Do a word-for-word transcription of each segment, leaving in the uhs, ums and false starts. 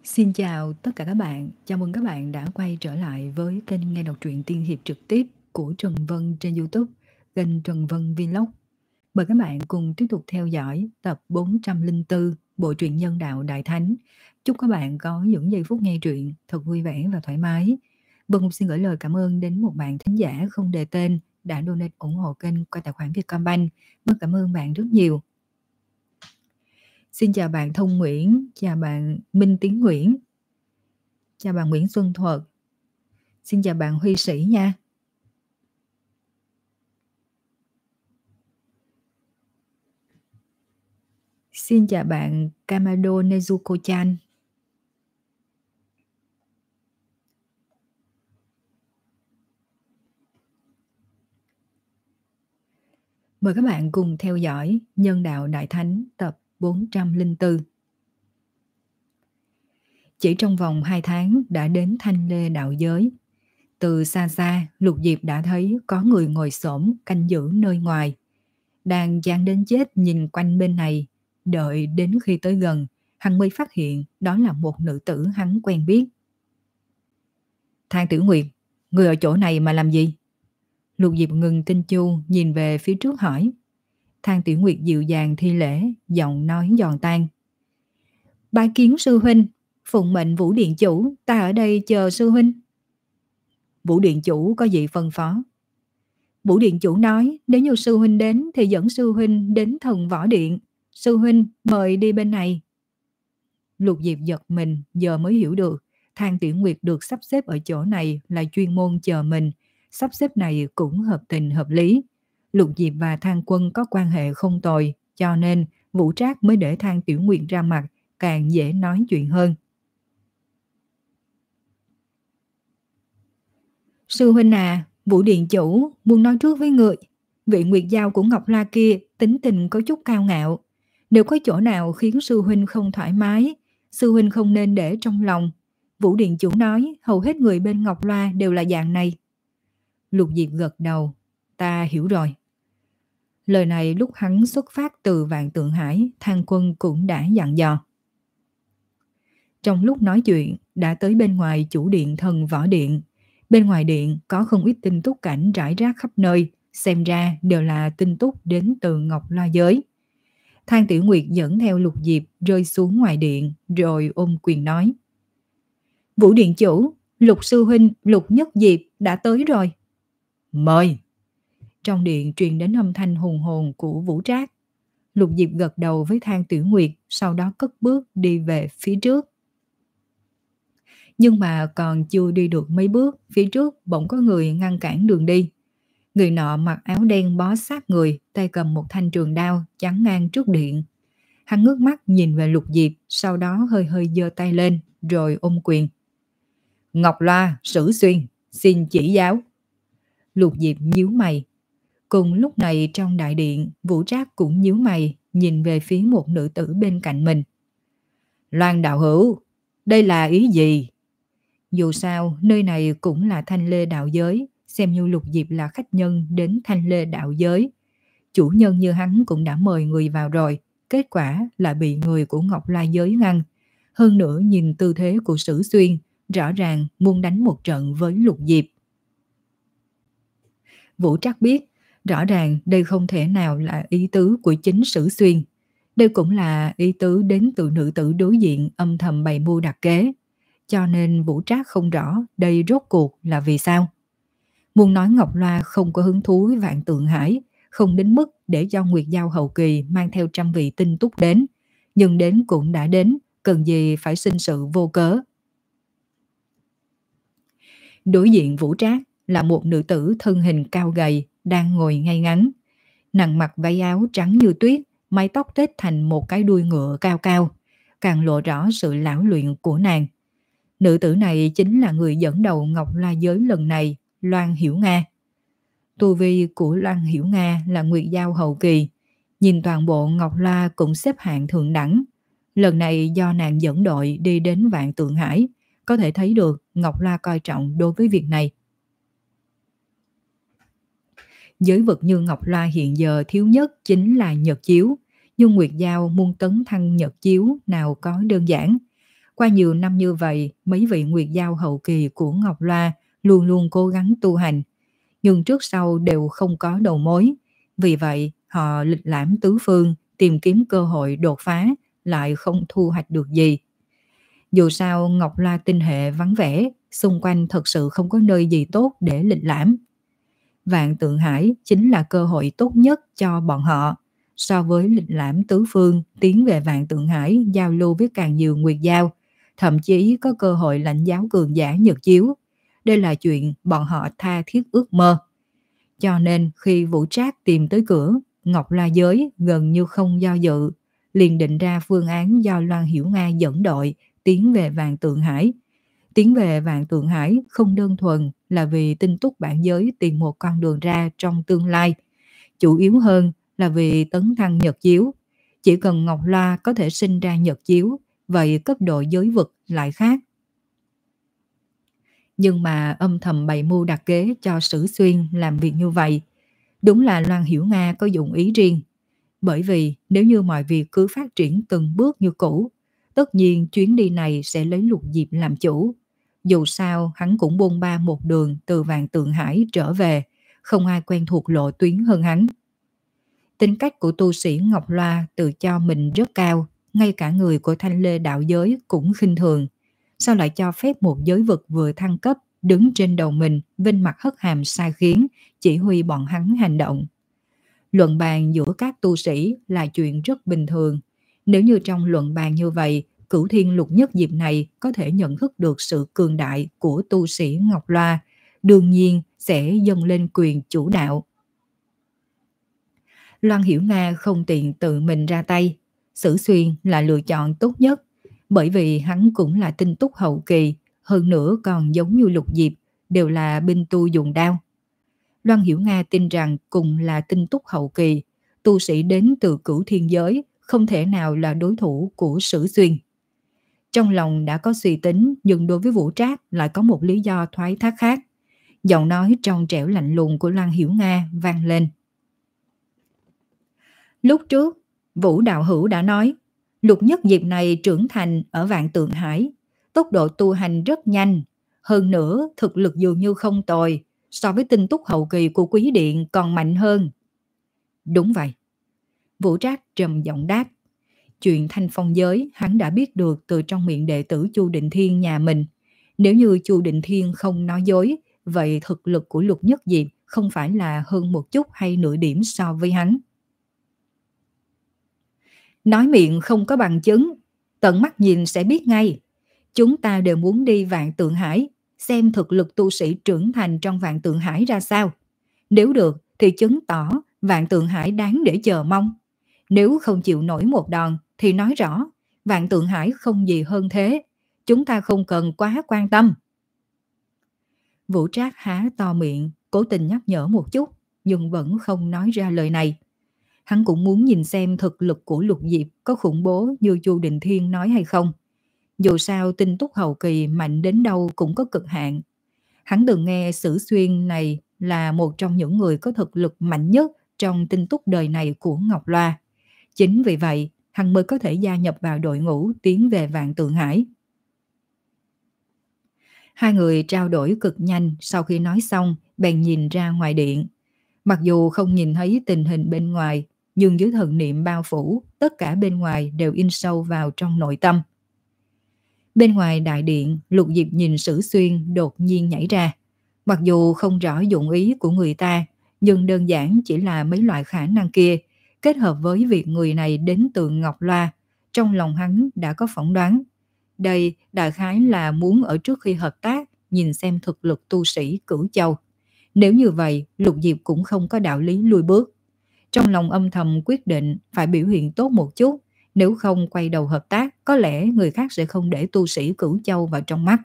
Xin chào tất cả các bạn, chào mừng các bạn đã quay trở lại với kênh nghe đọc truyện tiên hiệp trực tiếp của Trần Vân trên YouTube, kênh Trần Vân Vlog. Mời các bạn cùng tiếp tục theo dõi tập bốn trăm lẻ bốn bộ truyện Nhân Đạo Đại Thánh. Chúc các bạn có những giây phút nghe truyện thật vui vẻ và thoải mái. Vân cũng xin gửi lời cảm ơn đến một bạn thính giả không đề tên đã donate ủng hộ kênh qua tài khoản Vietcombank. Vân cảm ơn bạn rất nhiều. Xin chào bạn Thông Nguyễn, chào bạn Minh Tiến Nguyễn, chào bạn Nguyễn Xuân Thuật, xin chào bạn Huy Sĩ nha. Xin chào bạn Kamado Nezuko-chan. Mời các bạn cùng theo dõi Nhân Đạo Đại Thánh tập bốn trăm lẻ bốn. Chỉ trong vòng hai tháng đã đến Thanh Lê Đạo Giới. Từ xa xa, Lục Diệp đã thấy có người ngồi xổm canh giữ nơi ngoài. Đang chán đến chết nhìn quanh bên này, đợi đến khi tới gần, hắn mới phát hiện đó là một nữ tử hắn quen biết. Thang Tử Nguyệt, người ở chỗ này mà làm gì? Lục Diệp ngừng tinh chu nhìn về phía trước hỏi. Thang Tiểu Nguyệt dịu dàng thi lễ, giọng nói giòn tan. Bái kiến sư huynh, phụng mệnh Vũ Điện Chủ, ta ở đây chờ sư huynh. Vũ Điện Chủ có gì phân phó? Vũ Điện Chủ nói nếu như sư huynh đến thì dẫn sư huynh đến Thần Võ Điện. Sư huynh mời đi bên này. Lục Diệp giật mình, giờ mới hiểu được Thang Tiểu Nguyệt được sắp xếp ở chỗ này là chuyên môn chờ mình. Sắp xếp này cũng hợp tình hợp lý. Lục Diệp và Thang Quân có quan hệ không tồi, cho nên Vũ Trác mới để Thang Tiểu Nguyệt ra mặt, càng dễ nói chuyện hơn. Sư huynh à, Vũ Điện Chủ muốn nói trước với người. Vị Nguyệt Giao của Ngọc La kia tính tình có chút cao ngạo. Nếu có chỗ nào khiến sư huynh không thoải mái, sư huynh không nên để trong lòng. Vũ Điện Chủ nói hầu hết người bên Ngọc Loa đều là dạng này. Lục Diệp gật đầu. Ta hiểu rồi. Lời này lúc hắn xuất phát từ Vạn Tượng Hải, Thang Quân cũng đã dặn dò. Trong lúc nói chuyện, đã tới bên ngoài chủ điện Thần Võ Điện. Bên ngoài điện có không ít tinh túc cảnh rải rác khắp nơi, xem ra đều là tinh túc đến từ Ngọc La Giới. Thang Tiểu Nguyệt dẫn theo Lục Diệp rơi xuống ngoài điện, rồi ôm quyền nói. Vũ Điện Chủ, Lục Sư Huynh, Lục Nhất Diệp đã tới rồi. Mời! Trong điện truyền đến âm thanh hùng hồn của Vũ Trác. Lục Diệp gật đầu với Thang Tiểu Nguyệt, sau đó cất bước đi về phía trước. Nhưng mà còn chưa đi được mấy bước, phía trước bỗng có người ngăn cản đường đi. Người nọ mặc áo đen bó sát người, tay cầm một thanh trường đao chắn ngang trước điện. Hắn ngước mắt nhìn về Lục Diệp, sau đó hơi hơi giơ tay lên, rồi ôm quyền. Ngọc Loa, Sử Xuyên, xin chỉ giáo. Lục Diệp nhíu mày. Cùng lúc này trong đại điện, Vũ Trác cũng nhíu mày, nhìn về phía một nữ tử bên cạnh mình. Loan đạo hữu, đây là ý gì? Dù sao, nơi này cũng là Thanh Lê Đạo Giới, xem như Lục Diệp là khách nhân đến Thanh Lê Đạo Giới. Chủ nhân như hắn cũng đã mời người vào rồi, kết quả là bị người của Ngọc La Giới ngăn. Hơn nữa nhìn tư thế của Sử Xuyên, rõ ràng muốn đánh một trận với Lục Diệp. Vũ Trác biết, rõ ràng đây không thể nào là ý tứ của chính Sử Xuyên. Đây cũng là ý tứ đến từ nữ tử đối diện âm thầm bày mưu đặt kế. Cho nên Vũ Trác không rõ đây rốt cuộc là vì sao. Muốn nói Ngọc Loa không có hứng thú với Vạn Tượng Hải, không đến mức để cho Nguyệt Giao hậu kỳ mang theo trăm vị tinh túc đến. Nhưng đến cũng đã đến, cần gì phải sinh sự vô cớ. Đối diện Vũ Trác là một nữ tử thân hình cao gầy, đang ngồi ngay ngắn. Nàng mặc váy áo trắng như tuyết, mái tóc tết thành một cái đuôi ngựa cao cao, càng lộ rõ sự lão luyện của nàng. Nữ tử này chính là người dẫn đầu Ngọc La Giới lần này, Loan Hiểu Nga. Tu vi của Loan Hiểu Nga là Nguyệt Giao hậu kỳ, nhìn toàn bộ Ngọc La cũng xếp hạng thượng đẳng. Lần này do nàng dẫn đội đi đến Vạn Tượng Hải, có thể thấy được Ngọc La coi trọng đối với việc này. Giới vực như Ngọc La hiện giờ thiếu nhất chính là nhật chiếu, nhưng Nguyệt Giao muốn tấn thăng nhật chiếu nào có đơn giản. Qua nhiều năm như vậy, mấy vị nguyệt giao hậu kỳ của Ngọc Loa luôn luôn cố gắng tu hành, nhưng trước sau đều không có đầu mối. Vì vậy, họ lịch lãm tứ phương, tìm kiếm cơ hội đột phá, lại không thu hoạch được gì. Dù sao Ngọc Loa tinh hệ vắng vẻ, xung quanh thật sự không có nơi gì tốt để lịch lãm. Vạn Tượng Hải chính là cơ hội tốt nhất cho bọn họ. So với lịch lãm tứ phương, tiến về Vạn Tượng Hải giao lưu với càng nhiều nguyệt giao, thậm chí có cơ hội lãnh giáo cường giả nhật chiếu. Đây là chuyện bọn họ tha thiết ước mơ. Cho nên khi Vũ Trác tìm tới cửa, Ngọc La Giới gần như không do dự, liền định ra phương án do Loan Hiểu Nga dẫn đội tiến về Vạn Tượng Hải. Tiến về Vạn Tượng Hải không đơn thuần là vì tinh túc bản giới tìm một con đường ra trong tương lai, chủ yếu hơn là vì tấn thăng nhật chiếu. Chỉ cần Ngọc La có thể sinh ra nhật chiếu, vậy cấp độ giới vực lại khác. Nhưng mà âm thầm bày mưu đặt kế cho Sử Xuyên làm việc như vậy, đúng là Loan Hiểu Nga có dụng ý riêng. Bởi vì nếu như mọi việc cứ phát triển từng bước như cũ, tất nhiên chuyến đi này sẽ lấy Lục Diệp làm chủ. Dù sao hắn cũng bôn ba một đường từ Vạn Tượng Hải trở về, không ai quen thuộc lộ tuyến hơn hắn. Tính cách của tu sĩ Ngọc Loa tự cho mình rất cao, ngay cả người của Thanh Lê đạo giới cũng khinh thường. Sao lại cho phép một giới vực vừa thăng cấp đứng trên đầu mình, vinh mặt hất hàm sai khiến, chỉ huy bọn hắn hành động? Luận bàn giữa các tu sĩ là chuyện rất bình thường. Nếu như trong luận bàn như vậy, Cửu Thiên Lục Nhất Diệp này có thể nhận thức được sự cường đại của tu sĩ Ngọc Loa, đương nhiên sẽ dâng lên quyền chủ đạo. Loan Hiểu Nga không tiện tự mình ra tay, Sử Xuyên là lựa chọn tốt nhất, bởi vì hắn cũng là tinh túc hậu kỳ, hơn nữa còn giống như Lục Diệp, đều là binh tu dùng đao. Loan Hiểu Nga tin rằng cùng là tinh túc hậu kỳ, tu sĩ đến từ Cửu Thiên giới không thể nào là đối thủ của Sử Xuyên. Trong lòng đã có suy tính, nhưng đối với Vũ Trác lại có một lý do thoái thác khác. Giọng nói trong trẻo lạnh lùng của Loan Hiểu Nga vang lên. Lúc trước, Vũ đạo hữu đã nói, Lục Nhất Diệp này trưởng thành ở Vạn Tượng Hải, tốc độ tu hành rất nhanh, hơn nữa thực lực dường như không tồi, so với tinh túc hậu kỳ của Quý Điện còn mạnh hơn. Đúng vậy. Vũ Trác trầm giọng đáp. Chuyện Thanh Phong giới hắn đã biết được từ trong miệng đệ tử Chu Định Thiên nhà mình. Nếu như Chu Định Thiên không nói dối, vậy thực lực của Lục Nhất Diệp không phải là hơn một chút hay nửa điểm so với hắn. Nói miệng không có bằng chứng, tận mắt nhìn sẽ biết ngay. Chúng ta đều muốn đi Vạn Tượng Hải, xem thực lực tu sĩ trưởng thành trong Vạn Tượng Hải ra sao. Nếu được thì chứng tỏ Vạn Tượng Hải đáng để chờ mong. Nếu không chịu nổi một đòn thì nói rõ Vạn Tượng Hải không gì hơn thế. Chúng ta không cần quá quan tâm. Vũ Trác há to miệng, cố tình nhắc nhở một chút, nhưng vẫn không nói ra lời này. Hắn cũng muốn nhìn xem thực lực của Lục Diệp có khủng bố như Chu Định Thiên nói hay không. Dù sao tinh túc hậu kỳ mạnh đến đâu cũng có cực hạn. Hắn từng nghe Sử Xuyên này là một trong những người có thực lực mạnh nhất trong tinh túc đời này của Ngọc Loa. Chính vì vậy, hắn mới có thể gia nhập vào đội ngũ tiến về Vạn Tượng Hải. Hai người trao đổi cực nhanh, sau khi nói xong, bèn nhìn ra ngoài điện. Mặc dù không nhìn thấy tình hình bên ngoài, nhưng dưới thần niệm bao phủ, tất cả bên ngoài đều in sâu vào trong nội tâm. Bên ngoài đại điện, Lục Diệp nhìn Sử Xuyên đột nhiên nhảy ra. Mặc dù không rõ dụng ý của người ta, nhưng đơn giản chỉ là mấy loại khả năng kia, kết hợp với việc người này đến từ Ngọc Loa, trong lòng hắn đã có phỏng đoán. Đây đại khái là muốn ở trước khi hợp tác nhìn xem thực lực tu sĩ Cửu Châu. Nếu như vậy, Lục Diệp cũng không có đạo lý lùi bước. Trong lòng âm thầm quyết định phải biểu hiện tốt một chút, nếu không quay đầu hợp tác, có lẽ người khác sẽ không để tu sĩ Cửu Châu vào trong mắt.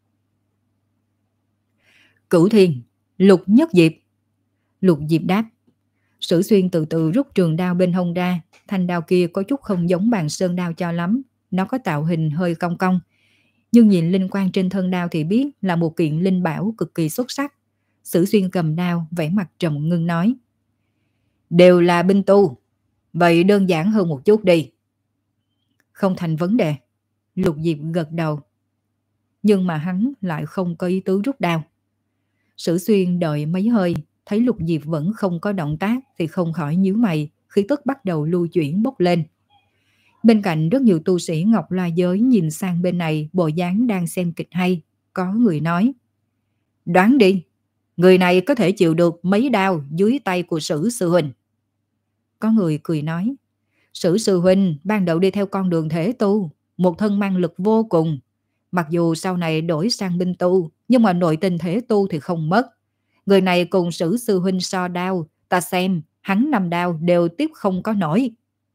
Cửu Thiên, Lục Nhất Diệp. Lục Diệp đáp. Sử Xuyên từ từ rút trường đao bên hông ra, thanh đao kia có chút không giống bàn sơn đao cho lắm, nó có tạo hình hơi cong cong. Nhưng nhìn linh quang trên thân đao thì biết là một kiện linh bảo cực kỳ xuất sắc. Sử Xuyên cầm đao, vẻ mặt trầm ngưng nói. Đều là binh tu, vậy đơn giản hơn một chút đi. Không thành vấn đề. Lục Diệp gật đầu, nhưng mà hắn lại không có ý tứ rút đao. Sử Xuyên đợi mấy hơi, thấy Lục Diệp vẫn không có động tác thì không khỏi nhíu mày, khí tức bắt đầu lưu chuyển bốc lên. Bên cạnh rất nhiều tu sĩ Ngọc La giới nhìn sang bên này, bộ dáng đang xem kịch hay. Có người nói, đoán đi, người này có thể chịu được mấy đao dưới tay của Sử sư huynh. Có người cười nói, Sử sư huynh ban đầu đi theo con đường thể tu, một thân mang lực vô cùng. Mặc dù sau này đổi sang binh tu, nhưng mà nội tình thể tu thì không mất. Người này cùng Sử sư huynh so đao, ta xem hắn năm đao đều tiếp không có nổi.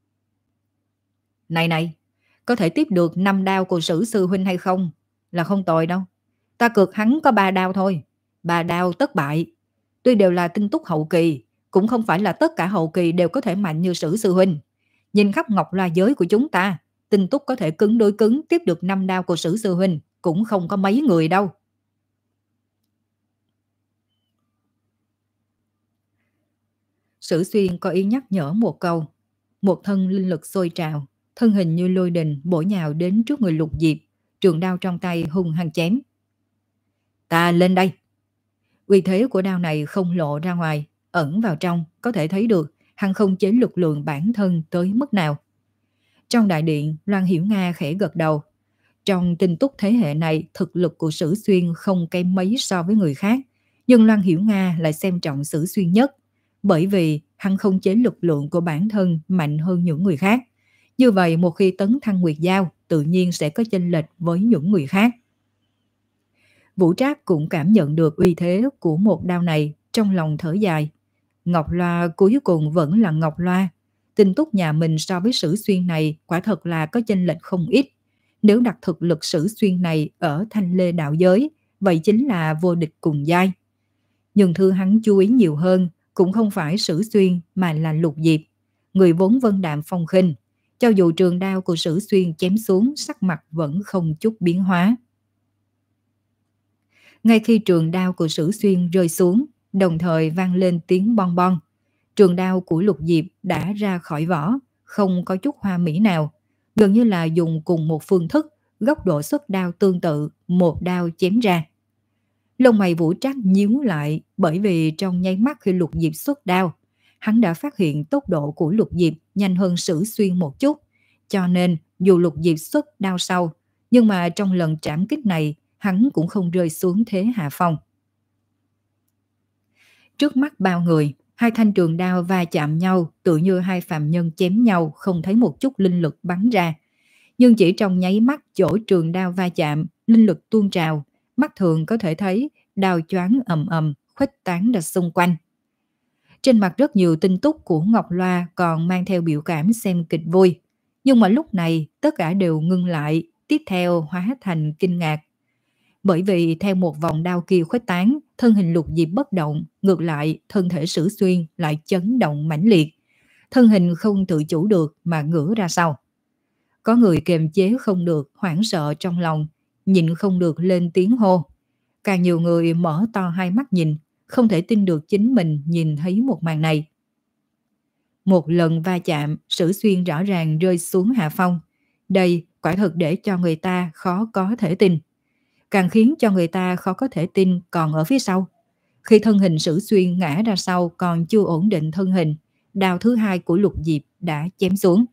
Này này, có thể tiếp được năm đao của Sử sư huynh hay không là không tồi đâu. Ta cược hắn có ba đao thôi, ba đao tất bại. Tuy đều là tinh túc hậu kỳ, cũng không phải là tất cả hậu kỳ đều có thể mạnh như Sử sư huynh. Nhìn khắp Ngọc La giới của chúng ta, tinh túc có thể cứng đối cứng tiếp được năm đao của Sử sư huynh cũng không có mấy người đâu. Sử Xuyên có ý nhắc nhở một câu, một thân linh lực sôi trào, thân hình như lôi đình bổ nhào đến trước người Lục Diệp, trường đao trong tay hung hăng chém. Ta lên đây. Uy thế của đao này không lộ ra ngoài, ẩn vào trong, có thể thấy được hắn không chế lực lượng bản thân tới mức nào. Trong đại điện, Loan Hiểu Nga khẽ gật đầu. Trong tinh túc thế hệ này, thực lực của Sử Xuyên không kém mấy so với người khác, nhưng Loan Hiểu Nga lại xem trọng Sử Xuyên nhất, bởi vì hắn không chế lực lượng của bản thân mạnh hơn những người khác. Như vậy một khi tấn thăng Nguyệt Giao, tự nhiên sẽ có chênh lệch với những người khác. Vũ Trác cũng cảm nhận được uy thế của một đao này, trong lòng thở dài. Ngọc Loa cuối cùng vẫn là Ngọc Loa. Tinh túc nhà mình so với Sử Xuyên này quả thật là có chênh lệch không ít. Nếu đặt thực lực Sử Xuyên này ở Thanh Lê đạo giới, vậy chính là vô địch cùng giai. Nhưng thứ hắn chú ý nhiều hơn cũng không phải Sử Xuyên mà là Lục Diệp, người vốn vân đạm phong khinh. Cho dù trường đao của Sử Xuyên chém xuống, sắc mặt vẫn không chút biến hóa. Ngay khi trường đao của Sử Xuyên rơi xuống, đồng thời vang lên tiếng bon bon. Trường đao của Lục Diệp đã ra khỏi vỏ, không có chút hoa mỹ nào, gần như là dùng cùng một phương thức, góc độ xuất đao tương tự, một đao chém ra. Lông mày Vũ Trác nhíu lại, bởi vì trong nháy mắt khi Lục Diệp xuất đao, hắn đã phát hiện tốc độ của Lục Diệp nhanh hơn Sử Xuyên một chút, cho nên dù Lục Diệp xuất đao sau, nhưng mà trong lần trảm kích này, hắn cũng không rơi xuống thế hạ phong. Trước mắt bao người, hai thanh trường đao va chạm nhau, tự như hai phàm nhân chém nhau, không thấy một chút linh lực bắn ra. Nhưng chỉ trong nháy mắt chỗ trường đao va chạm, linh lực tuôn trào, mắt thường có thể thấy đao choáng ầm ầm, khuếch tán ra xung quanh. Trên mặt rất nhiều tinh túc của Ngọc Loa còn mang theo biểu cảm xem kịch vui, nhưng mà lúc này tất cả đều ngưng lại, tiếp theo hóa thành kinh ngạc. Bởi vì theo một vòng đao kia khuếch tán, thân hình Lục Diệp bất động, ngược lại thân thể Sử Xuyên lại chấn động mãnh liệt. Thân hình không tự chủ được mà ngửa ra sau. Có người kiềm chế không được, hoảng sợ trong lòng, nhịn không được lên tiếng hô. Càng nhiều người mở to hai mắt nhìn, không thể tin được chính mình nhìn thấy một màn này. Một lần va chạm, Sử Xuyên rõ ràng rơi xuống hạ phong. Đây quả thực để cho người ta khó có thể tin. Càng khiến cho người ta khó có thể tin còn ở phía sau. Khi thân hình Sử Xuyên ngã ra sau còn chưa ổn định thân hình, đao thứ hai của Lục Diệp đã chém xuống.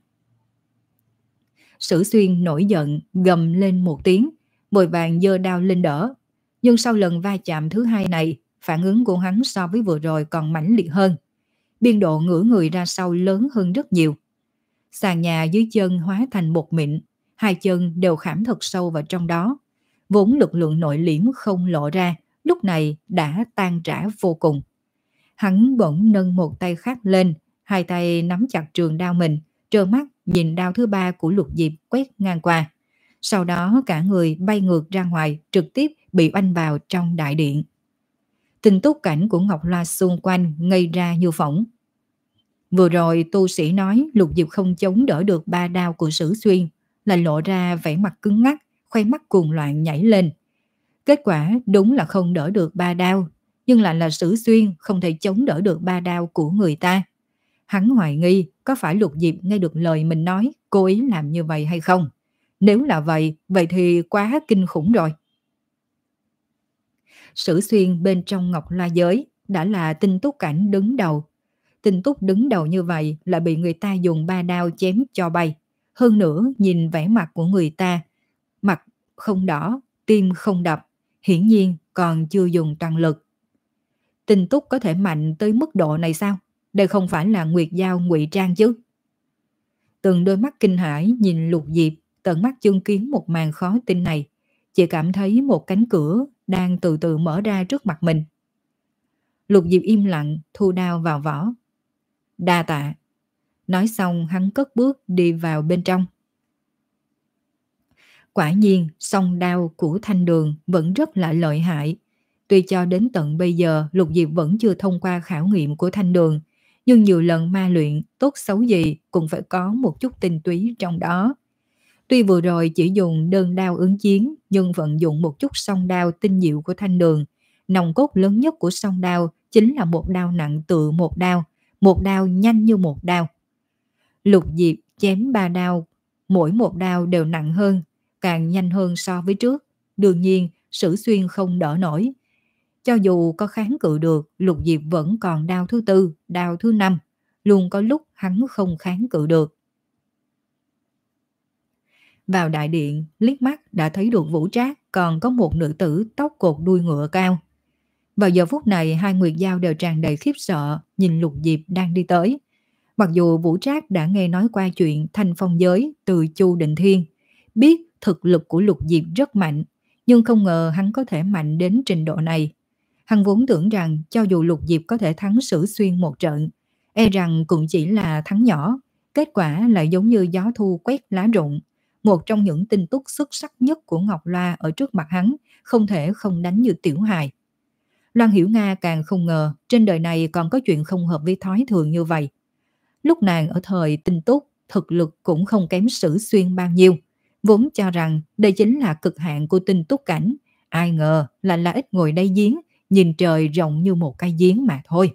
Sử Xuyên nổi giận, gầm lên một tiếng, vội vàng giơ đao lên đỡ. Nhưng sau lần va chạm thứ hai này, phản ứng của hắn so với vừa rồi còn mãnh liệt hơn. Biên độ ngửa người ra sau lớn hơn rất nhiều. Sàn nhà dưới chân hóa thành bột mịn, hai chân đều khảm thật sâu vào trong đó. Vốn lực lượng nội liễm không lộ ra, lúc này đã tan rã vô cùng. Hắn bỗng nâng một tay khác lên, hai tay nắm chặt trường đao mình, trơ mắt nhìn đao thứ ba của Lục Diệp quét ngang qua. Sau đó cả người bay ngược ra ngoài, trực tiếp bị oanh vào trong đại điện. Tinh túc cảnh của Ngọc Loa xung quanh ngây ra như phỏng. Vừa rồi tu sĩ nói Lục Diệp không chống đỡ được ba đao của Sử Xuyên, lại lộ ra vẻ mặt cứng ngắc, khoe mắt cuồng loạn nhảy lên. Kết quả đúng là không đỡ được ba đao, nhưng lại là Sử Xuyên không thể chống đỡ được ba đao của người ta. Hắn hoài nghi có phải Lục Diệp nghe được lời mình nói cố ý làm như vậy hay không. Nếu là vậy, vậy thì quá kinh khủng rồi. Sử Xuyên bên trong Ngọc La Giới đã là Tinh Túc cảnh đứng đầu. Tinh Túc đứng đầu như vậy là bị người ta dùng ba đao chém cho bay. Hơn nữa nhìn vẻ mặt của người ta, mặt không đỏ, tim không đập, hiển nhiên còn chưa dùng toàn lực. Tinh Túc có thể mạnh tới mức độ này sao? Đây không phải là Nguyệt Giao ngụy trang chứ? Từng đôi mắt kinh hãi nhìn Lục Diệp, tận mắt chứng kiến một màn khó tin này. Chỉ cảm thấy một cánh cửa đang từ từ mở ra trước mặt mình. Lục Diệp im lặng, thu đao vào vỏ. Đa tạ. Nói xong hắn cất bước đi vào bên trong. Quả nhiên, song đao của Thanh Đường vẫn rất là lợi hại. Tuy cho đến tận bây giờ Lục Diệp vẫn chưa thông qua khảo nghiệm của Thanh Đường, nhưng nhiều lần ma luyện, tốt xấu gì cũng phải có một chút tinh túy trong đó. Tuy vừa rồi chỉ dùng đơn đao ứng chiến, nhưng vận dụng một chút song đao tinh diệu của Thanh Đường. Nòng cốt lớn nhất của song đao chính là một đao nặng tựa một đao, một đao nhanh như một đao. Lục Diệp chém ba đao, mỗi một đao đều nặng hơn, càng nhanh hơn so với trước. Đương nhiên, Sử Xuyên không đỡ nổi. Cho dù có kháng cự được, Lục Diệp vẫn còn đao thứ tư, đao thứ năm. Luôn có lúc hắn không kháng cự được. Vào đại điện, liếc mắt đã thấy được Vũ Trác còn có một nữ tử tóc cột đuôi ngựa cao. Vào giờ phút này hai Nguyệt Giao đều tràn đầy khiếp sợ nhìn Lục Diệp đang đi tới. Mặc dù Vũ Trác đã nghe nói qua chuyện Thanh Phong giới từ Chu Định Thiên, biết thực lực của Lục Diệp rất mạnh, nhưng không ngờ hắn có thể mạnh đến trình độ này. Hắn vốn tưởng rằng cho dù Lục Diệp có thể thắng Sử Xuyên một trận, e rằng cũng chỉ là thắng nhỏ, kết quả lại giống như gió thu quét lá rụng. Một trong những tinh túc xuất sắc nhất của Ngọc Loa ở trước mặt hắn, không thể không đánh như tiểu hài. Loan Hiểu Nga càng không ngờ trên đời này còn có chuyện không hợp với thói thường như vậy. Lúc nàng ở thời tinh túc, thực lực cũng không kém Sử Xuyên bao nhiêu, vốn cho rằng đây chính là cực hạn của tinh túc cảnh. Ai ngờ là là ít ngồi đây giếng, nhìn trời rộng như một cái giếng mà thôi.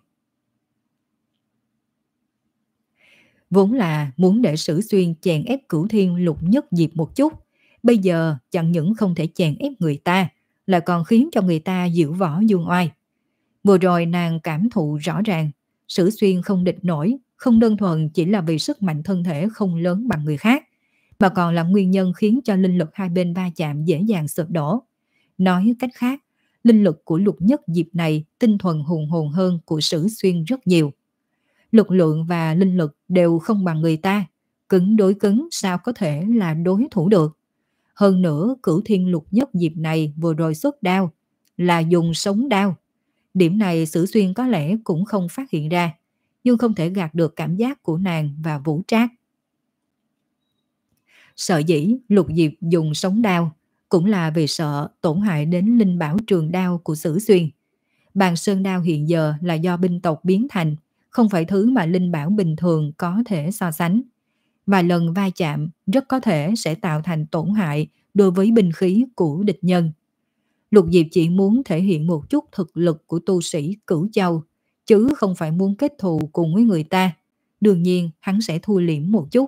Vốn là muốn để Sử Xuyên chèn ép Cửu Thiên Lục Nhất Diệp một chút, bây giờ chẳng những không thể chèn ép người ta, lại còn khiến cho người ta diễu võ dương oai. Vừa rồi nàng cảm thụ rõ ràng, Sử Xuyên không địch nổi, không đơn thuần chỉ là vì sức mạnh thân thể không lớn bằng người khác, mà còn là nguyên nhân khiến cho linh lực hai bên va chạm dễ dàng sụp đổ. Nói cách khác, linh lực của Lục Nhất Diệp này tinh thuần hùng hồn hơn của Sử Xuyên rất nhiều. Lực lượng và linh lực đều không bằng người ta, cứng đối cứng sao có thể là đối thủ được. Hơn nữa, Cửu Thiên Lục Nhất Diệp này vừa rồi xuất đao là dùng sống đao. Điểm này Sử Xuyên có lẽ cũng không phát hiện ra, nhưng không thể gạt được cảm giác của nàng và Vũ Trác. Sợ dĩ Lục Diệp dùng sống đao cũng là vì sợ tổn hại đến linh bảo trường đao của Sử Xuyên. Bàn sơn đao hiện giờ là do binh tộc biến thành, không phải thứ mà linh bảo bình thường có thể so sánh. Vài lần va chạm rất có thể sẽ tạo thành tổn hại đối với binh khí của địch nhân. Lục Diệp chỉ muốn thể hiện một chút thực lực của tu sĩ Cửu Châu, chứ không phải muốn kết thù cùng với người ta. Đương nhiên hắn sẽ thu liễm một chút.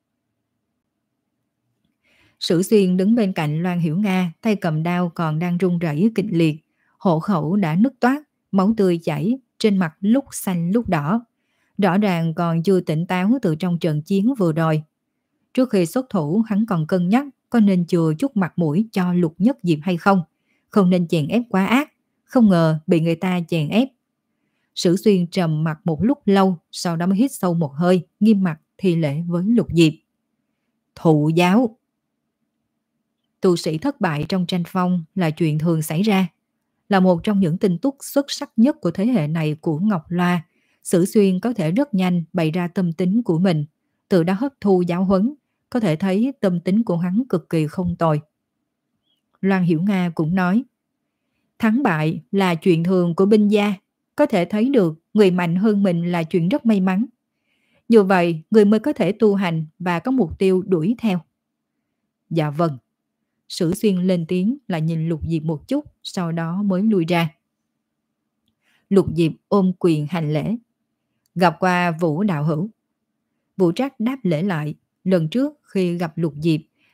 Sử Xuyên đứng bên cạnh Loan Hiểu Nga, tay cầm đao còn đang run rẩy kịch liệt, hộ khẩu đã nứt toát, máu tươi chảy, trên mặt lúc xanh lúc đỏ. Rõ ràng còn chưa tỉnh táo từ trong trận chiến vừa rồi. Trước khi xuất thủ hắn còn cân nhắc có nên chừa chút mặt mũi cho Lục Nhất Diệp hay không, không nên chèn ép quá ác, không ngờ bị người ta chèn ép. Sử Xuyên trầm mặt một lúc lâu, sau đó mới hít sâu một hơi, nghiêm mặt thi lễ với Lục Diệp. Thụ giáo. Tu sĩ thất bại trong tranh phong là chuyện thường xảy ra. Là một trong những tinh túc xuất sắc nhất của thế hệ này của Ngọc Loa, Sử Xuyên có thể rất nhanh bày ra tâm tính của mình, từ đó hấp thu giáo huấn, có thể thấy tâm tính của hắn cực kỳ không tồi. Loan Hiểu Nga cũng nói, thắng bại là chuyện thường của binh gia, có thể thấy được người mạnh hơn mình là chuyện rất may mắn. Như vậy, người mới có thể tu hành và có mục tiêu đuổi theo. Dạ vâng. Sử Xuyên lên tiếng là nhìn Lục Diệp một chút, sau đó mới lui ra. Lục Diệp ôm quyền hành lễ. Gặp qua Vũ đạo hữu. Vũ Trác đáp lễ lại. Lần trước khi gặp Lục Diệp,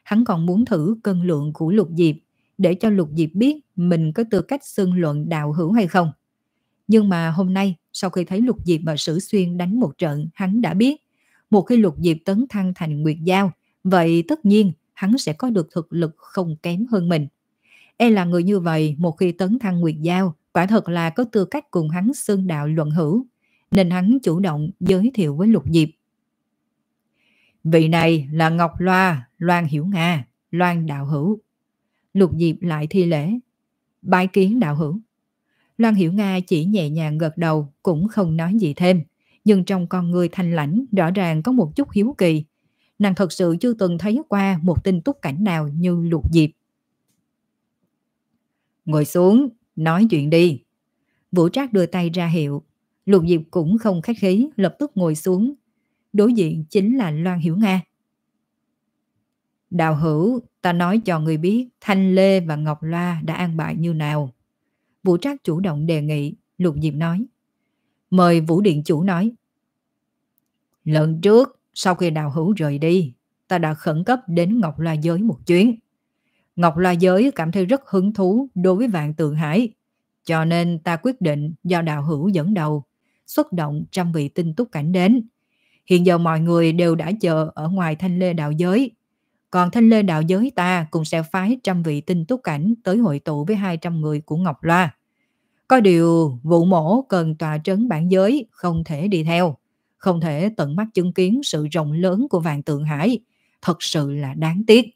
Hắn còn muốn thử cân lượng của Lục Diệp, để cho Lục Diệp biết mình có tư cách xưng luận đạo hữu hay không. Nhưng mà hôm nay, sau khi thấy Lục Diệp và Sử Xuyên đánh một trận, hắn đã biết, một khi Lục Diệp tấn thăng thành Nguyệt Giao, vậy tất nhiên hắn sẽ có được thực lực không kém hơn mình. E là người như vậy, một khi tấn thăng Nguyệt Giao, quả thật là có tư cách cùng hắn xưng đạo luận hữu, nên hắn chủ động giới thiệu với Lục Diệp. Vị này là Ngọc Loa, Loan Hiểu Nga, Loan đạo hữu. Lục Diệp lại thi lễ. Bái kiến đạo hữu. Loan Hiểu Nga chỉ nhẹ nhàng gật đầu, cũng không nói gì thêm. Nhưng trong con người thanh lãnh rõ ràng có một chút hiếu kỳ. Nàng thật sự chưa từng thấy qua một tinh túc cảnh nào như Lục Diệp. Ngồi xuống, nói chuyện đi. Vũ Trác đưa tay ra hiệu. Lục Diệp cũng không khách khí, lập tức ngồi xuống. Đối diện chính là Loan Hiểu Nga. Đạo hữu, ta nói cho người biết Thanh Lê và Ngọc Loa đã an bài như nào. Vũ Trác chủ động đề nghị. Lục Diệp nói. Mời Vũ Điện Chủ nói. Lần trước, sau khi đạo hữu rời đi, ta đã khẩn cấp đến Ngọc Loa Giới một chuyến. Ngọc Loa Giới cảm thấy rất hứng thú đối với Vạn Tượng Hải, cho nên ta quyết định do đạo hữu dẫn đầu, xuất động trăm vị tinh túc cảnh đến. Hiện giờ mọi người đều đã chờ ở ngoài Thanh Lê Đạo Giới. Còn Thanh Lê Đạo Giới ta cũng sẽ phái trăm vị tinh túc cảnh tới hội tụ với hai trăm người của Ngọc Loa. Có điều Vũ Mổ cần tòa trấn bản giới, không thể đi theo, không thể tận mắt chứng kiến sự rộng lớn của Vạn Tượng Hải. Thật sự là đáng tiếc.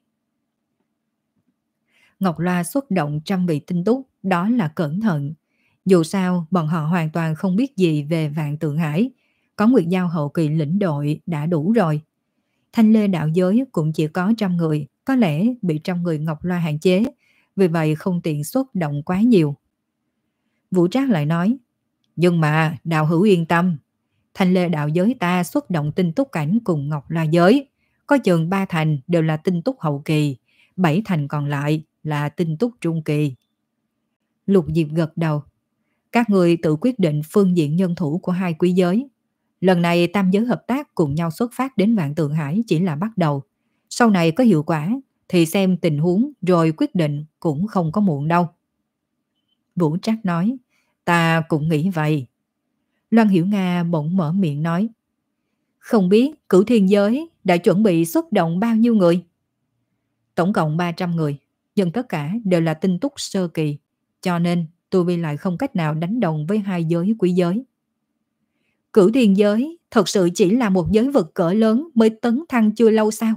Ngọc Loa xuất động trăm vị tinh túc, đó là cẩn thận. Dù sao, bọn họ hoàn toàn không biết gì về Vạn Tượng Hải. Có Nguyệt Giao hậu kỳ lĩnh đội đã đủ rồi. Thanh Lê Đạo Giới cũng chỉ có trăm người, có lẽ bị trăm người Ngọc Loa hạn chế, vì vậy không tiện xuất động quá nhiều. Vũ Trác lại nói, nhưng mà đạo hữu yên tâm, Thanh Lê Đạo Giới ta xuất động tinh túc cảnh cùng Ngọc Loa Giới, có chừng ba thành đều là tinh túc hậu kỳ, bảy thành còn lại là tinh túc trung kỳ. Lục Diệp gật đầu. Các người tự quyết định phương diện nhân thủ của hai quý giới. Lần này tam giới hợp tác cùng nhau xuất phát đến Vạn Tượng Hải chỉ là bắt đầu. Sau này có hiệu quả thì xem tình huống rồi quyết định cũng không có muộn đâu. Vũ Trác nói, ta cũng nghĩ vậy. Loan Hiểu Nga bỗng mở miệng nói, không biết Cửu Thiên Giới đã chuẩn bị xuất động bao nhiêu người? Tổng cộng ba trăm người, nhưng tất cả đều là tinh túc sơ kỳ, cho nên tu vi lại không cách nào đánh đồng với hai giới quý giới. Cửu Thiên Giới thật sự chỉ là một giới vực cỡ lớn mới tấn thăng chưa lâu sao?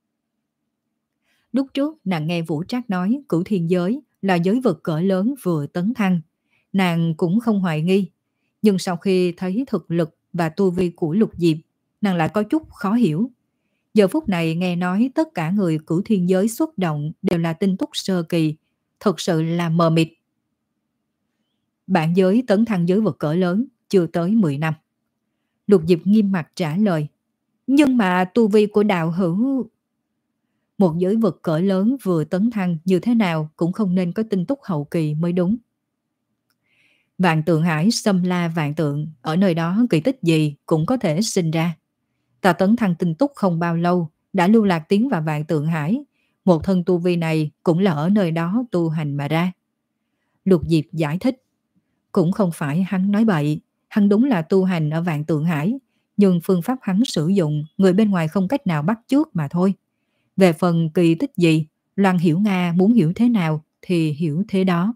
Lúc trước nàng nghe Vũ Trác nói Cửu Thiên Giới là giới vực cỡ lớn vừa tấn thăng, nàng cũng không hoài nghi. Nhưng sau khi thấy thực lực và tu vi của Lục Diệp, nàng lại có chút khó hiểu. Giờ phút này nghe nói tất cả người Cửu Thiên Giới xuất động đều là tinh túc sơ kỳ, thật sự là mờ mịt. Bản giới tấn thăng giới vực cỡ lớn chưa tới mười năm. Lục Diệp nghiêm mặt trả lời, nhưng mà tu vi của đạo hữu... Một giới vực cỡ lớn vừa tấn thăng như thế nào cũng không nên có tinh túc hậu kỳ mới đúng. Vạn Tượng Hải xâm la vạn tượng, ở nơi đó kỳ tích gì cũng có thể sinh ra. Ta tấn thăng tinh túc không bao lâu, đã lưu lạc tiến vào Vạn Tượng Hải. Một thân tu vi này cũng là ở nơi đó tu hành mà ra. Lục Diệp giải thích, cũng không phải hắn nói bậy, hắn đúng là tu hành ở Vạn Tượng Hải, nhưng phương pháp hắn sử dụng người bên ngoài không cách nào bắt chước mà thôi. Về phần kỳ tích gì, Loan Hiểu Nga muốn hiểu thế nào thì hiểu thế đó.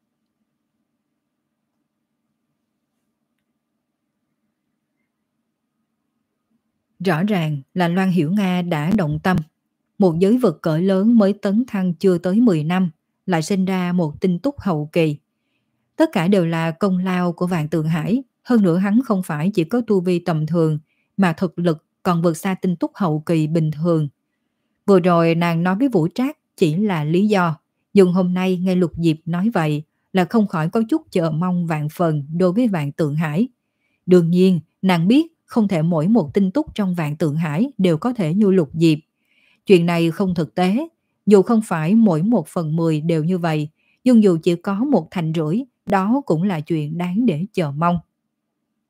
Rõ ràng là Loan Hiểu Nga đã động tâm. Một giới vực cỡ lớn mới tấn thăng chưa tới mười năm, lại sinh ra một tinh túc hậu kỳ. Tất cả đều là công lao của Vạn Tượng Hải. Hơn nữa hắn không phải chỉ có tu vi tầm thường, mà thực lực còn vượt xa tinh túc hậu kỳ bình thường. Vừa rồi nàng nói với Vũ Trác chỉ là lý do, nhưng hôm nay nghe Lục Diệp nói vậy là không khỏi có chút chờ mong vạn phần đối với Vạn Tượng Hải. Đương nhiên, nàng biết không thể mỗi một tinh túc trong Vạn Tượng Hải đều có thể như Lục Diệp. Chuyện này không thực tế, dù không phải mỗi một phần mười đều như vậy, nhưng dù chỉ có một thành rưỡi, đó cũng là chuyện đáng để chờ mong.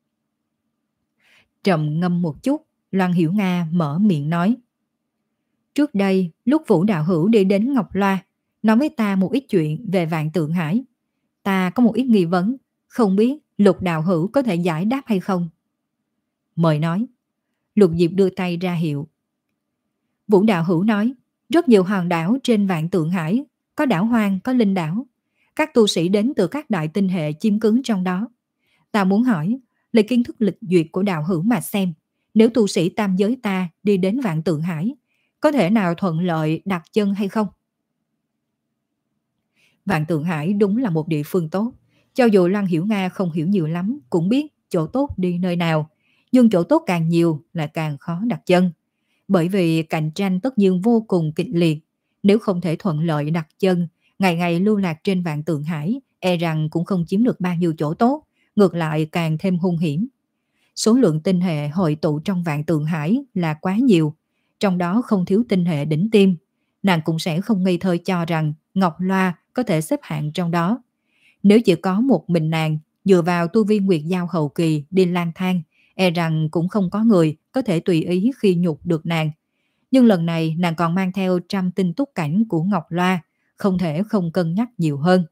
Trầm ngâm một chút, Loan Hiểu Nga mở miệng nói, Trước đây, lúc Vũ Đạo Hữu đi đến Ngọc Loa, nói với ta một ít chuyện về Vạn Tượng Hải. Ta có một ít nghi vấn, không biết Lục Đạo Hữu có thể giải đáp hay không? Mời nói. Lục Diệp đưa tay ra hiệu. Vũ Đạo Hữu nói, rất nhiều hòn đảo trên Vạn Tượng Hải, có đảo hoang, có linh đảo. Các tu sĩ đến từ các đại tinh hệ chiếm cứ trong đó. Ta muốn hỏi, lấy kiến thức lịch duyệt của Đạo Hữu mà xem, nếu tu sĩ tam giới ta đi đến Vạn Tượng Hải, có thể nào thuận lợi đặt chân hay không? Vạn Tượng Hải đúng là một địa phương tốt. Cho dù Loan Hiểu Nga không hiểu nhiều lắm, cũng biết chỗ tốt đi nơi nào. Nhưng chỗ tốt càng nhiều là càng khó đặt chân. Bởi vì cạnh tranh tất nhiên vô cùng kịch liệt. Nếu không thể thuận lợi đặt chân, ngày ngày lưu lạc trên Vạn Tượng Hải, e rằng cũng không chiếm được bao nhiêu chỗ tốt, ngược lại càng thêm hung hiểm. Số lượng tinh hệ hội tụ trong Vạn Tượng Hải là quá nhiều, trong đó không thiếu tinh hệ đỉnh tiêm. Nàng cũng sẽ không ngây thơ cho rằng Ngọc Loa có thể xếp hạng trong đó. Nếu chỉ có một mình nàng dựa vào tu vi Nguyệt Giao hậu kỳ đi lang thang, e rằng cũng không có người có thể tùy ý khi nhục được nàng. Nhưng lần này nàng còn mang theo trăm tinh túc cảnh của Ngọc Loa, không thể không cân nhắc nhiều hơn.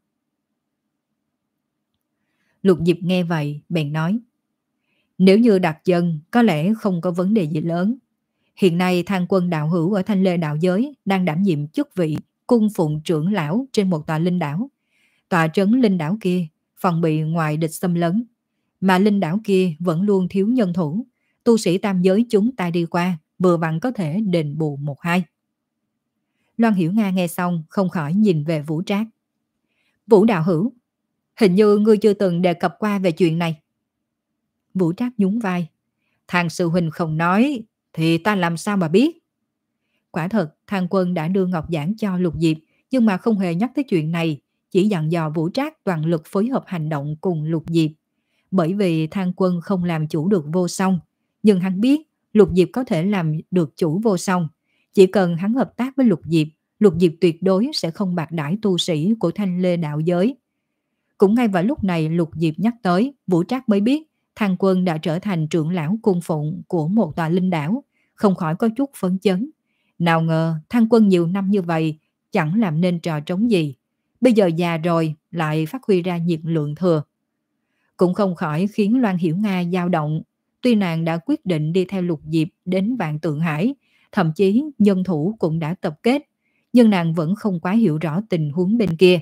Lục Diệp nghe vậy, bèn nói. Nếu như đặt chân, có lẽ không có vấn đề gì lớn. Hiện nay Thang Quân đạo hữu ở Thanh Lê đạo giới đang đảm nhiệm chức vị cung phụng trưởng lão trên một tòa linh đảo. Tòa trấn linh đảo kia phòng bị ngoài địch xâm lấn, mà linh đảo kia vẫn luôn thiếu nhân thủ. Tu sĩ tam giới chúng ta đi qua, vừa vặn có thể đền bù một hai. Loan Hiểu Nga nghe xong không khỏi nhìn về Vũ Trác. Vũ đạo hữu, hình như ngươi chưa từng đề cập qua về chuyện này. Vũ Trác nhún vai. Thang sư huynh không nói, thì ta làm sao mà biết. Quả thật, Thang Quân đã đưa ngọc giản cho Lục Diệp, nhưng mà không hề nhắc tới chuyện này, chỉ dặn dò Vũ Trác toàn lực phối hợp hành động cùng Lục Diệp. Bởi vì Thang Quân không làm chủ được vô song, nhưng hắn biết Lục Diệp có thể làm được chủ vô song. Chỉ cần hắn hợp tác với Lục Diệp, Lục Diệp tuyệt đối sẽ không bạc đãi tu sĩ của Thanh Lê đạo giới. Cũng ngay vào lúc này Lục Diệp nhắc tới, Vũ Trác mới biết Thang Quân đã trở thành trưởng lão cung phụng của một tòa linh đảo, không khỏi có chút phấn chấn. Nào ngờ Thang Quân nhiều năm như vậy chẳng làm nên trò trống gì, bây giờ già rồi lại phát huy ra nhiệt lượng thừa. Cũng không khỏi khiến Loan Hiểu Nga dao động. Tuy nàng đã quyết định đi theo Lục Diệp đến Vạn Tượng Hải, thậm chí nhân thủ cũng đã tập kết, nhưng nàng vẫn không quá hiểu rõ tình huống bên kia.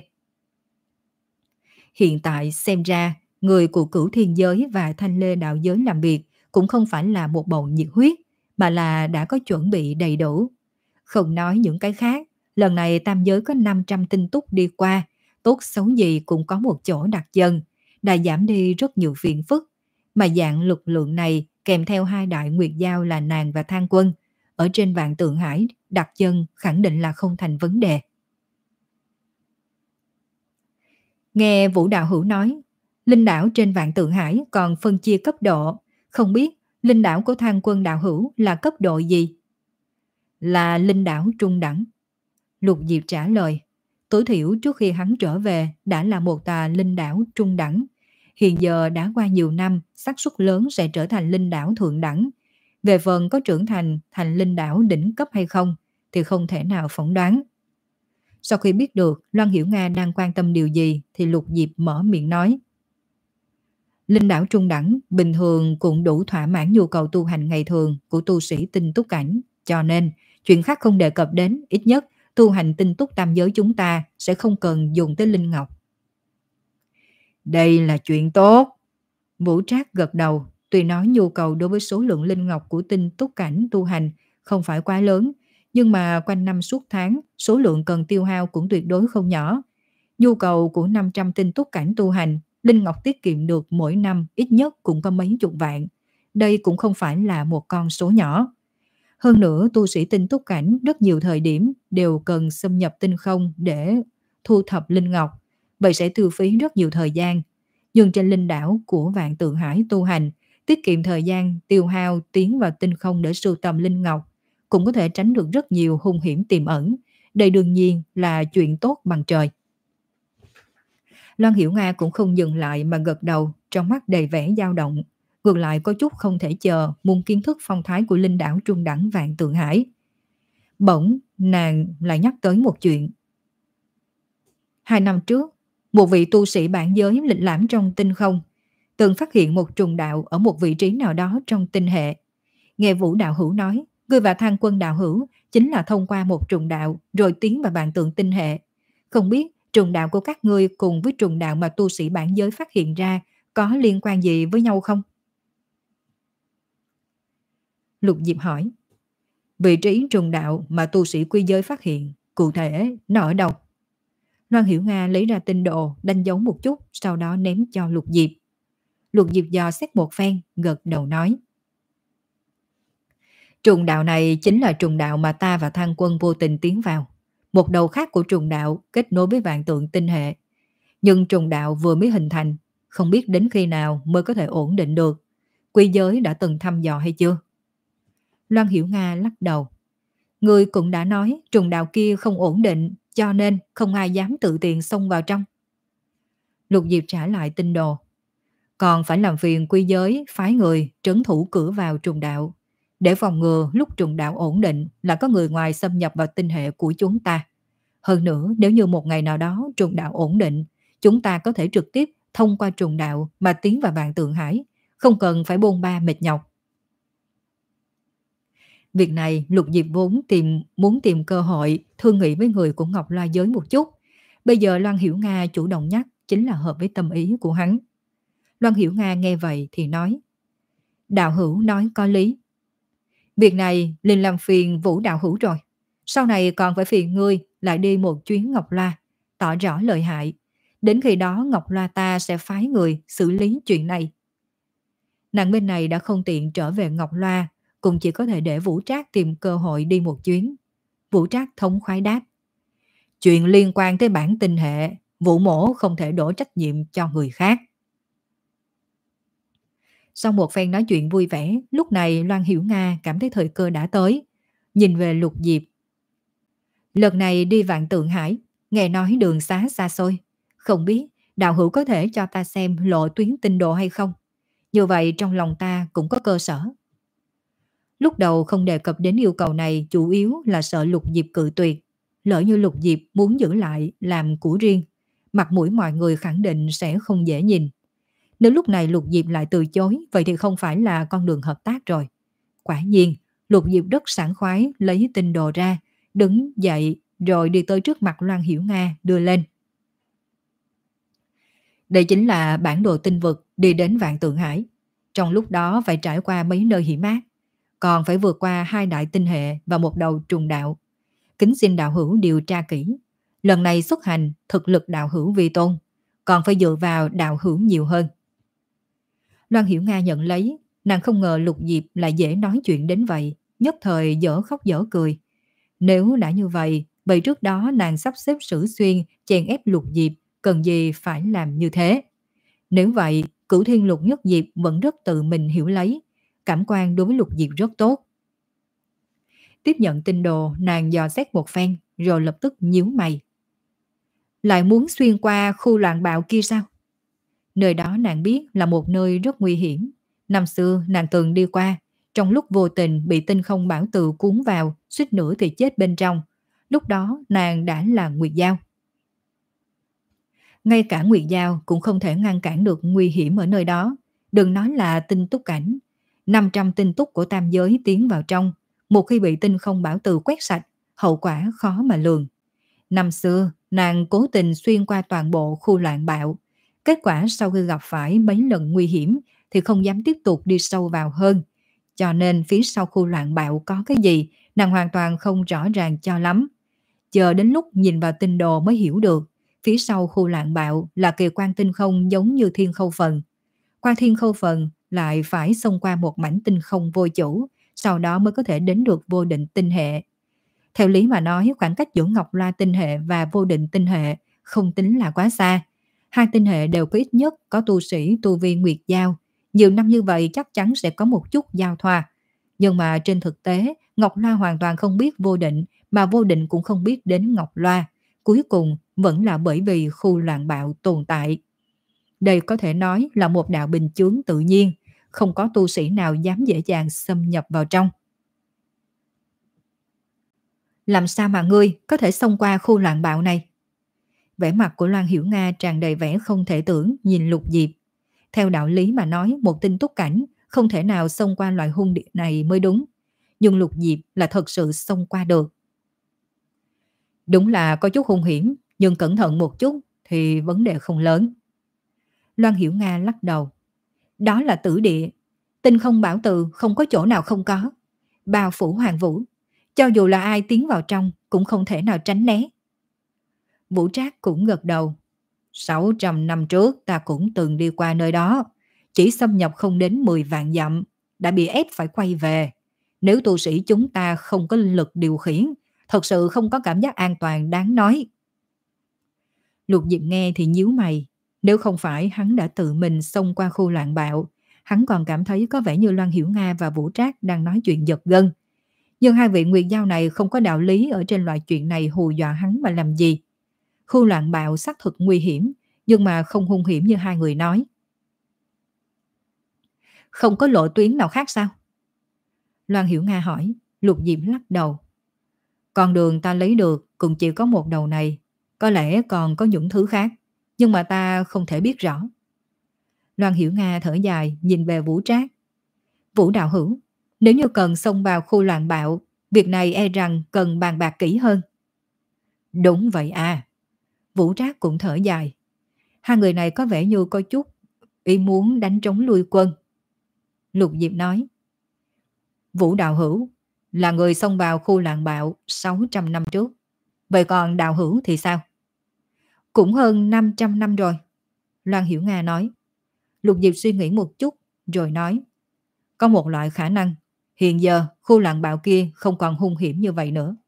Hiện tại xem ra, người của Cửu Thiên Giới và Thanh Lê đạo giới làm việc cũng không phải là một bầu nhiệt huyết, mà là đã có chuẩn bị đầy đủ. Không nói những cái khác, lần này tam giới có năm trăm tinh túc đi qua, tốt xấu gì cũng có một chỗ đặt chân, đã giảm đi rất nhiều phiền phức. Mà dạng lực lượng này kèm theo hai đại nguyệt giao là nàng và Thang Quân, ở trên Vạn Tượng Hải đặt chân khẳng định là không thành vấn đề. Nghe Vũ đạo hữu nói, linh đảo trên Vạn Tượng Hải còn phân chia cấp độ, không biết linh đảo của Thang Quân đạo hữu là cấp độ gì? Là linh đảo trung đẳng. Lục Diệp trả lời, tối thiểu trước khi hắn trở về đã là một tòa linh đảo trung đẳng. Hiện giờ đã qua nhiều năm, xác suất lớn sẽ trở thành linh đảo thượng đẳng. Về phần có trưởng thành thành linh đảo đỉnh cấp hay không thì không thể nào phỏng đoán. Sau khi biết được Loan Hiểu Nga đang quan tâm điều gì thì Lục Diệp mở miệng nói. Linh đảo trung đẳng bình thường cũng đủ thỏa mãn nhu cầu tu hành ngày thường của tu sĩ tinh túc cảnh, cho nên chuyện khác không đề cập đến, ít nhất tu hành tinh túc tam giới chúng ta sẽ không cần dùng tới linh ngọc. Đây là chuyện tốt. Vũ Trác gật đầu, tuy nói nhu cầu đối với số lượng linh ngọc của tinh túc cảnh tu hành không phải quá lớn, nhưng mà quanh năm suốt tháng, số lượng cần tiêu hao cũng tuyệt đối không nhỏ. Nhu cầu của năm trăm tinh túc cảnh tu hành, linh ngọc tiết kiệm được mỗi năm ít nhất cũng có mấy chục vạn. Đây cũng không phải là một con số nhỏ. Hơn nữa, tu sĩ tinh túc cảnh rất nhiều thời điểm đều cần xâm nhập tinh không để thu thập linh ngọc, vậy sẽ tiêu phí rất nhiều thời gian. Nhưng trên linh đảo của Vạn Tượng Hải tu hành, tiết kiệm thời gian tiêu hao tiến vào tinh không để sưu tầm linh ngọc, cũng có thể tránh được rất nhiều hung hiểm tiềm ẩn. Đây đương nhiên là chuyện tốt bằng trời. Loan Hiểu Nga cũng không dừng lại mà gật đầu, trong mắt đầy vẻ dao động. Ngược lại có chút không thể chờ, muốn kiến thức phong thái của linh đảo trung đẳng Vạn Tượng Hải. Bỗng nàng lại nhắc tới một chuyện. Hai năm trước, một vị tu sĩ bản giới lịch lãm trong tinh không từng phát hiện một trùng đạo ở một vị trí nào đó trong tinh hệ. Nghe Vũ đạo hữu nói, ngươi và Thang Quân đạo hữu chính là thông qua một trùng đạo rồi tiến vào vạn tượng tinh hệ. Không biết trùng đạo của các ngươi cùng với trùng đạo mà tu sĩ bản giới phát hiện ra có liên quan gì với nhau không? Lục Diệp hỏi. Vị trí trùng đạo mà tu sĩ quy giới phát hiện, cụ thể nó ở đâu? Loan Hiểu Nga lấy ra tinh đồ, đánh dấu một chút, sau đó ném cho Lục Diệp. Lục Diệp dò xét một phen, gật đầu nói. Trùng đạo này chính là trùng đạo mà ta và Thang Quân vô tình tiến vào. Một đầu khác của trùng đạo kết nối với vạn tượng tinh hệ. Nhưng trùng đạo vừa mới hình thành, không biết đến khi nào mới có thể ổn định được. Quy giới đã từng thăm dò hay chưa? Loan Hiểu Nga lắc đầu. Người cũng đã nói trùng đạo kia không ổn định, cho nên không ai dám tự tiện xông vào trong. Lục Diệp trả lại tinh đồ. Còn phải làm phiền quy giới phái người trấn thủ cửa vào trùng đạo, để phòng ngừa lúc trùng đạo ổn định là có người ngoài xâm nhập vào tinh hệ của chúng ta. Hơn nữa, nếu như một ngày nào đó trùng đạo ổn định, chúng ta có thể trực tiếp thông qua trùng đạo mà tiến vào vạn tượng hải, không cần phải bôn ba mệt nhọc. Việc này Lục Diệp vốn tìm muốn tìm cơ hội thương nghị với người của Ngọc Loa giới một chút. Bây giờ Loan Hiểu Nga chủ động nhắc chính là hợp với tâm ý của hắn. Loan Hiểu Nga nghe vậy thì nói. Đạo hữu nói có lý. Việc này liền làm phiền Vũ đạo hữu rồi. Sau này còn phải phiền ngươi lại đi một chuyến Ngọc Loa, tỏ rõ lợi hại. Đến khi đó Ngọc Loa ta sẽ phái người xử lý chuyện này. Nàng bên này đã không tiện trở về Ngọc Loa, cũng chỉ có thể để Vũ Trác tìm cơ hội đi một chuyến. Vũ Trác thống khoái đáp. Chuyện liên quan tới bản tinh hệ, Vũ mỗ không thể đổ trách nhiệm cho người khác. Sau một phen nói chuyện vui vẻ, lúc này Loan Hiểu Nga cảm thấy thời cơ đã tới. Nhìn về Lục Diệp. Lần này đi vạn tượng hải, nghe nói đường xá xa xôi. Không biết đạo hữu có thể cho ta xem lộ tuyến tinh độ hay không? Như vậy trong lòng ta cũng có cơ sở. Lúc đầu không đề cập đến yêu cầu này chủ yếu là sợ Lục Diệp cự tuyệt. Lỡ như Lục Diệp muốn giữ lại làm của riêng, mặt mũi mọi người khẳng định sẽ không dễ nhìn. Nếu lúc này Lục Diệp lại từ chối, vậy thì không phải là con đường hợp tác rồi. Quả nhiên, Lục Diệp rất sảng khoái lấy tinh đồ ra, đứng dậy rồi đi tới trước mặt Loan Hiểu Nga đưa lên. Đây chính là bản đồ tinh vực đi đến vạn tượng hải. Trong lúc đó phải trải qua mấy nơi hiểm ác, còn phải vượt qua hai đại tinh hệ và một đầu trùng đạo. Kính xin đạo hữu điều tra kỹ. Lần này xuất hành thực lực đạo hữu vi tôn, còn phải dựa vào đạo hữu nhiều hơn. Loan Hiểu Nga nhận lấy, nàng không ngờ Lục Diệp lại dễ nói chuyện đến vậy, nhất thời dở khóc dở cười. Nếu đã như vậy, vậy trước đó nàng sắp xếp Sử Xuyên chèn ép Lục Diệp, cần gì phải làm như thế? Nếu vậy, Cửu Thiên Lục Nhất Diệp vẫn rất tự mình hiểu lấy, cảm quan đối với Lục Diệp rất tốt. Tiếp nhận tinh đồ, nàng dò xét một phen, rồi lập tức nhíu mày. Lại muốn xuyên qua khu loạn bạo kia sao? Nơi đó nàng biết là một nơi rất nguy hiểm. Năm xưa nàng từng đi qua, trong lúc vô tình bị tinh không bảo từ cuốn vào, suýt nữa thì chết bên trong. Lúc đó nàng đã là Nguyệt Giao. Ngay cả Nguyệt Giao cũng không thể ngăn cản được nguy hiểm ở nơi đó. Đừng nói là tinh túc cảnh. năm trăm tinh túc của tam giới tiến vào trong. Một khi bị tinh không bảo từ quét sạch, hậu quả khó mà lường. Năm xưa, nàng cố tình xuyên qua toàn bộ khu loạn bạo. Kết quả sau khi gặp phải mấy lần nguy hiểm thì không dám tiếp tục đi sâu vào hơn. Cho nên phía sau khu loạn bạo có cái gì, nàng hoàn toàn không rõ ràng cho lắm. Chờ đến lúc nhìn vào tinh đồ mới hiểu được. Phía sau khu loạn bạo là kỳ quan tinh không giống như thiên khâu phần. Qua thiên khâu phần lại phải xông qua một mảnh tinh không vô chủ, sau đó mới có thể đến được vô định tinh hệ. Theo lý mà nói, khoảng cách giữa Ngọc Loa tinh hệ và vô định tinh hệ không tính là quá xa. Hai tinh hệ đều có ít nhất có tu sĩ tu vi Nguyệt Giao. Nhiều năm như vậy chắc chắn sẽ có một chút giao thoa. Nhưng mà trên thực tế, Ngọc Loa hoàn toàn không biết vô định, mà vô định cũng không biết đến Ngọc Loa. Cuối cùng vẫn là bởi vì khu loạn bạo tồn tại. Đây có thể nói là một đạo bình chướng tự nhiên, không có tu sĩ nào dám dễ dàng xâm nhập vào trong. Làm sao mà ngươi có thể xông qua khu loạn bạo này? Vẻ mặt của Loan Hiểu Nga tràn đầy vẻ không thể tưởng nhìn Lục Diệp. Theo đạo lý mà nói, một tinh túc cảnh không thể nào xông qua loại hung địa này mới đúng. Nhưng Lục Diệp là thật sự xông qua được. Đúng là có chút hung hiểm, nhưng cẩn thận một chút thì vấn đề không lớn. Loan Hiểu Nga lắc đầu. Đó là tử địa. Tinh không bảo từ không có chỗ nào không có. Bao phủ hoàng vũ. Cho dù là ai tiến vào trong cũng không thể nào tránh né. Vũ Trác cũng gật đầu. sáu trăm năm trước ta cũng từng đi qua nơi đó. Chỉ xâm nhập không đến mười vạn dặm. Đã bị ép phải quay về. Nếu tu sĩ chúng ta không có linh lực điều khiển, thật sự không có cảm giác an toàn đáng nói. Lục Diệp nghe thì nhíu mày. Nếu không phải hắn đã tự mình xông qua khu loạn bạo, hắn còn cảm thấy có vẻ như Loan Hiểu Nga và Vũ Trác đang nói chuyện giật gân. Nhưng hai vị Nguyệt Giao này không có đạo lý ở trên loại chuyện này hù dọa hắn mà làm gì. Khu loạn bạo xác thực nguy hiểm, nhưng mà không hung hiểm như hai người nói. Không có lộ tuyến nào khác sao? Loan Hiểu Nga hỏi. Lục Diệp lắc đầu. Con đường ta lấy được cũng chỉ có một đầu này. Có lẽ còn có những thứ khác, nhưng mà ta không thể biết rõ. Loan Hiểu Nga thở dài nhìn về Vũ Trác. Vũ đạo hữu, nếu như cần xông vào khu loạn bạo, việc này e rằng cần bàn bạc kỹ hơn. Đúng vậy à. Vũ Trác cũng thở dài. Hai người này có vẻ như có chút ý muốn đánh trống lui quân. Lục Diệp nói. Vũ đạo hữu là người xông vào khu loạn bạo sáu trăm năm trước. Vậy còn đạo hữu thì sao? Cũng hơn năm trăm năm rồi. Loan Hiểu Nga nói. Lục Diệp suy nghĩ một chút rồi nói. Có một loại khả năng, hiện giờ khu loạn bạo kia không còn hung hiểm như vậy nữa.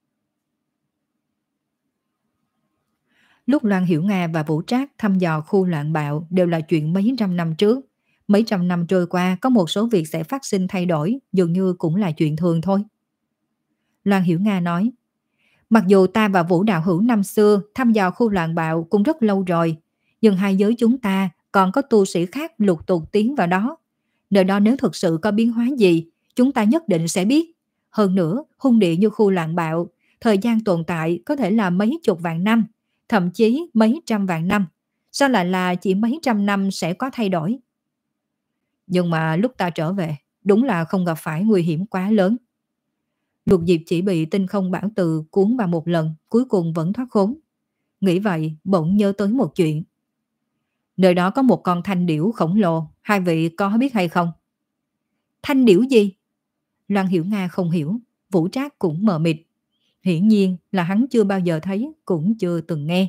Lúc Loan Hiểu Nga và Vũ Trác thăm dò khu loạn bạo đều là chuyện mấy trăm năm trước. Mấy trăm năm trôi qua có một số việc sẽ phát sinh thay đổi, dường như cũng là chuyện thường thôi. Loan Hiểu Nga nói. Mặc dù ta và Vũ đạo hữu năm xưa thăm dò khu loạn bạo cũng rất lâu rồi, nhưng hai giới chúng ta còn có tu sĩ khác lục tục tiến vào đó. Nơi đó nếu thực sự có biến hóa gì, chúng ta nhất định sẽ biết. Hơn nữa, hung địa như khu loạn bạo, thời gian tồn tại có thể là mấy chục vạn năm, thậm chí mấy trăm vạn năm. Sao lại là chỉ mấy trăm năm sẽ có thay đổi? Nhưng mà lúc ta trở về, đúng là không gặp phải nguy hiểm quá lớn. Lục Diệp chỉ bị tinh không bảo từ cuốn vào một lần, cuối cùng vẫn thoát khốn. Nghĩ vậy, bỗng nhớ tới một chuyện. Nơi đó có một con thanh điểu khổng lồ, hai vị có biết hay không? Thanh điểu gì? Loan Hiểu Nga không hiểu, Vũ Trác cũng mờ mịt. Hiển nhiên là hắn chưa bao giờ thấy, cũng chưa từng nghe.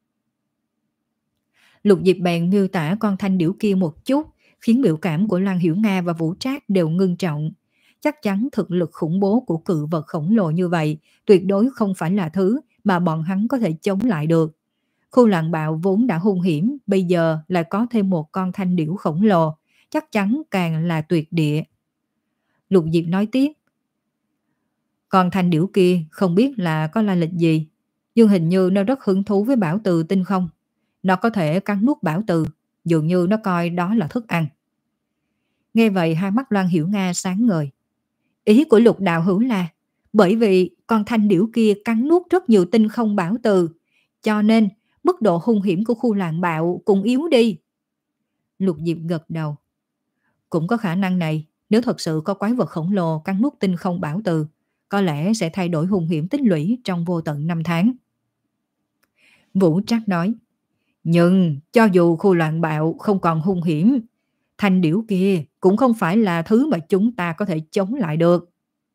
Lục Diệp bèn miêu tả con thanh điểu kia một chút, khiến biểu cảm của Loan Hiểu Nga và Vũ Trác đều ngưng trọng. Chắc chắn thực lực khủng bố của cự vật khổng lồ như vậy tuyệt đối không phải là thứ mà bọn hắn có thể chống lại được. Khu loạn bạo vốn đã hung hiểm, bây giờ lại có thêm một con thanh điểu khổng lồ, chắc chắn càng là tuyệt địa. Lục Diệp nói tiếp. Con thanh điểu kia không biết là có lai lịch gì, nhưng hình như nó rất hứng thú với bảo từ tinh không. Nó có thể cắn nuốt bảo từ, dường như nó coi đó là thức ăn. Nghe vậy hai mắt Loan Hiểu Nga sáng ngời. Ý của Lục đạo hữu là bởi vì con thanh điểu kia cắn nuốt rất nhiều tinh không bảo từ, cho nên mức độ hung hiểm của khu loạn bạo cũng yếu đi. Lục Diệp gật đầu. Cũng có khả năng này, nếu thật sự có quái vật khổng lồ cắn nuốt tinh không bảo từ, có lẽ sẽ thay đổi hung hiểm tích lũy trong vô tận năm tháng. Vũ Trác nói. Nhưng cho dù khu loạn bạo không còn hung hiểm, thanh điểu kia cũng không phải là thứ mà chúng ta có thể chống lại được.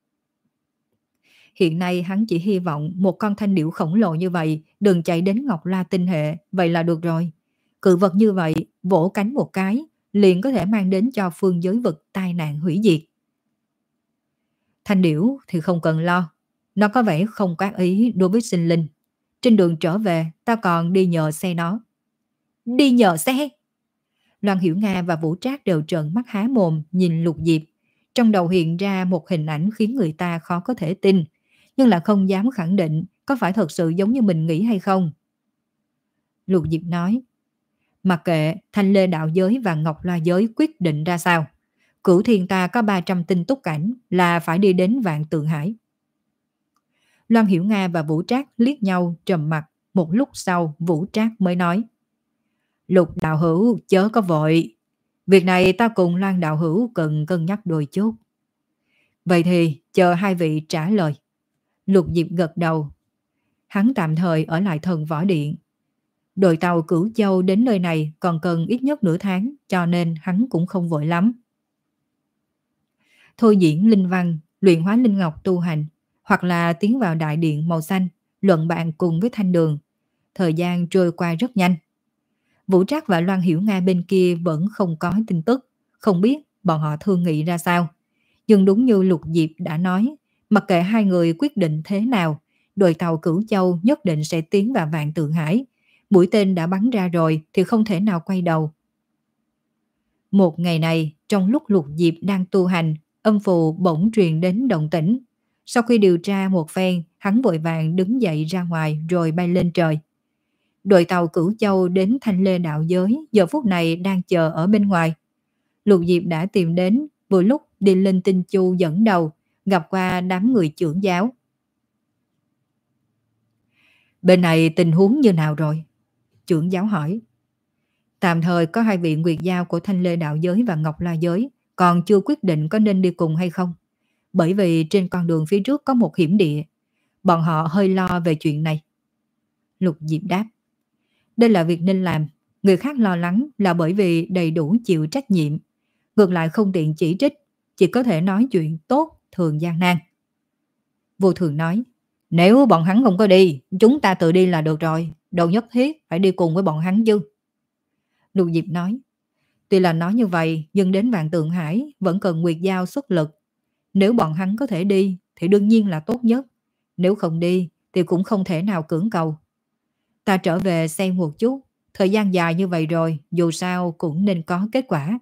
Hiện nay hắn chỉ hy vọng một con thanh điểu khổng lồ như vậy đừng chạy đến Ngọc La tinh hệ, vậy là được rồi. Cự vật như vậy, vỗ cánh một cái, liền có thể mang đến cho phương giới vực tai nạn hủy diệt. Thanh điểu thì không cần lo, nó có vẻ không có ác ý đối với sinh linh. Trên đường trở về, ta còn đi nhờ xe nó. Đi nhờ xe? Loan Hiểu Nga và Vũ Trác đều trợn mắt há mồm nhìn Lục Diệp. Trong đầu hiện ra một hình ảnh khiến người ta khó có thể tin, nhưng là không dám khẳng định có phải thật sự giống như mình nghĩ hay không. Lục Diệp nói. Mặc kệ Thanh Lê đạo giới và Ngọc La giới quyết định ra sao, Cửu Thiên ta có ba trăm tinh túc cảnh là phải đi đến Vạn Tượng Hải. Loan Hiểu Nga và Vũ Trác liếc nhau trầm mặc, một lúc sau Vũ Trác mới nói: Lục đạo hữu chớ có vội, việc này ta cùng Loan đạo hữu cần cân nhắc đôi chút. Vậy thì chờ hai vị trả lời. Lục Diệp gật đầu. Hắn tạm thời ở lại Thần Võ Điện. Đội tàu Cửu Châu đến nơi này còn cần ít nhất nửa tháng, cho nên hắn cũng không vội lắm. Thôi diễn linh văn, luyện hóa linh ngọc tu hành, hoặc là tiến vào đại điện màu xanh, luận bàn cùng với Thanh Đường. Thời gian trôi qua rất nhanh. Vũ Trác và Loan Hiểu Nga bên kia vẫn không có tin tức, không biết bọn họ thương nghị ra sao. Nhưng đúng như Lục Diệp đã nói, mặc kệ hai người quyết định thế nào, đội tàu Cửu Châu nhất định sẽ tiến vào Vạn Tượng Hải. Mũi tên đã bắn ra rồi thì không thể nào quay đầu. Một ngày này, trong lúc Lục Diệp đang tu hành, âm phù bỗng truyền đến động tĩnh. Sau khi điều tra một phen, hắn vội vàng đứng dậy ra ngoài rồi bay lên trời. Đội tàu Cửu Châu đến Thanh Lê đạo giới giờ phút này đang chờ ở bên ngoài. Lục Diệp đã tìm đến, vừa lúc đi lên Tinh Chu dẫn đầu, gặp qua đám người trưởng giáo. Bên này tình huống như nào rồi? Trưởng giáo hỏi. Tạm thời có hai vị nguyệt giao của Thanh Lê đạo giới và Ngọc La giới, còn chưa quyết định có nên đi cùng hay không. Bởi vì trên con đường phía trước có một hiểm địa. Bọn họ hơi lo về chuyện này. Lục Diệp đáp. Đây là việc nên làm. Người khác lo lắng là bởi vì đầy đủ chịu trách nhiệm. Ngược lại không tiện chỉ trích, chỉ có thể nói chuyện tốt thường gian nan. Vô Thường nói, nếu bọn hắn không có đi, chúng ta tự đi là được rồi. Đâu nhất thiết phải đi cùng với bọn hắn chứ. Lục Diệp nói, tuy là nói như vậy, nhưng đến Vạn Tượng Hải vẫn cần Nguyệt Giao xuất lực. Nếu bọn hắn có thể đi thì đương nhiên là tốt nhất. Nếu không đi thì cũng không thể nào cưỡng cầu. Ta trở về xem một chút, thời gian dài như vậy rồi, dù sao cũng nên có kết quả.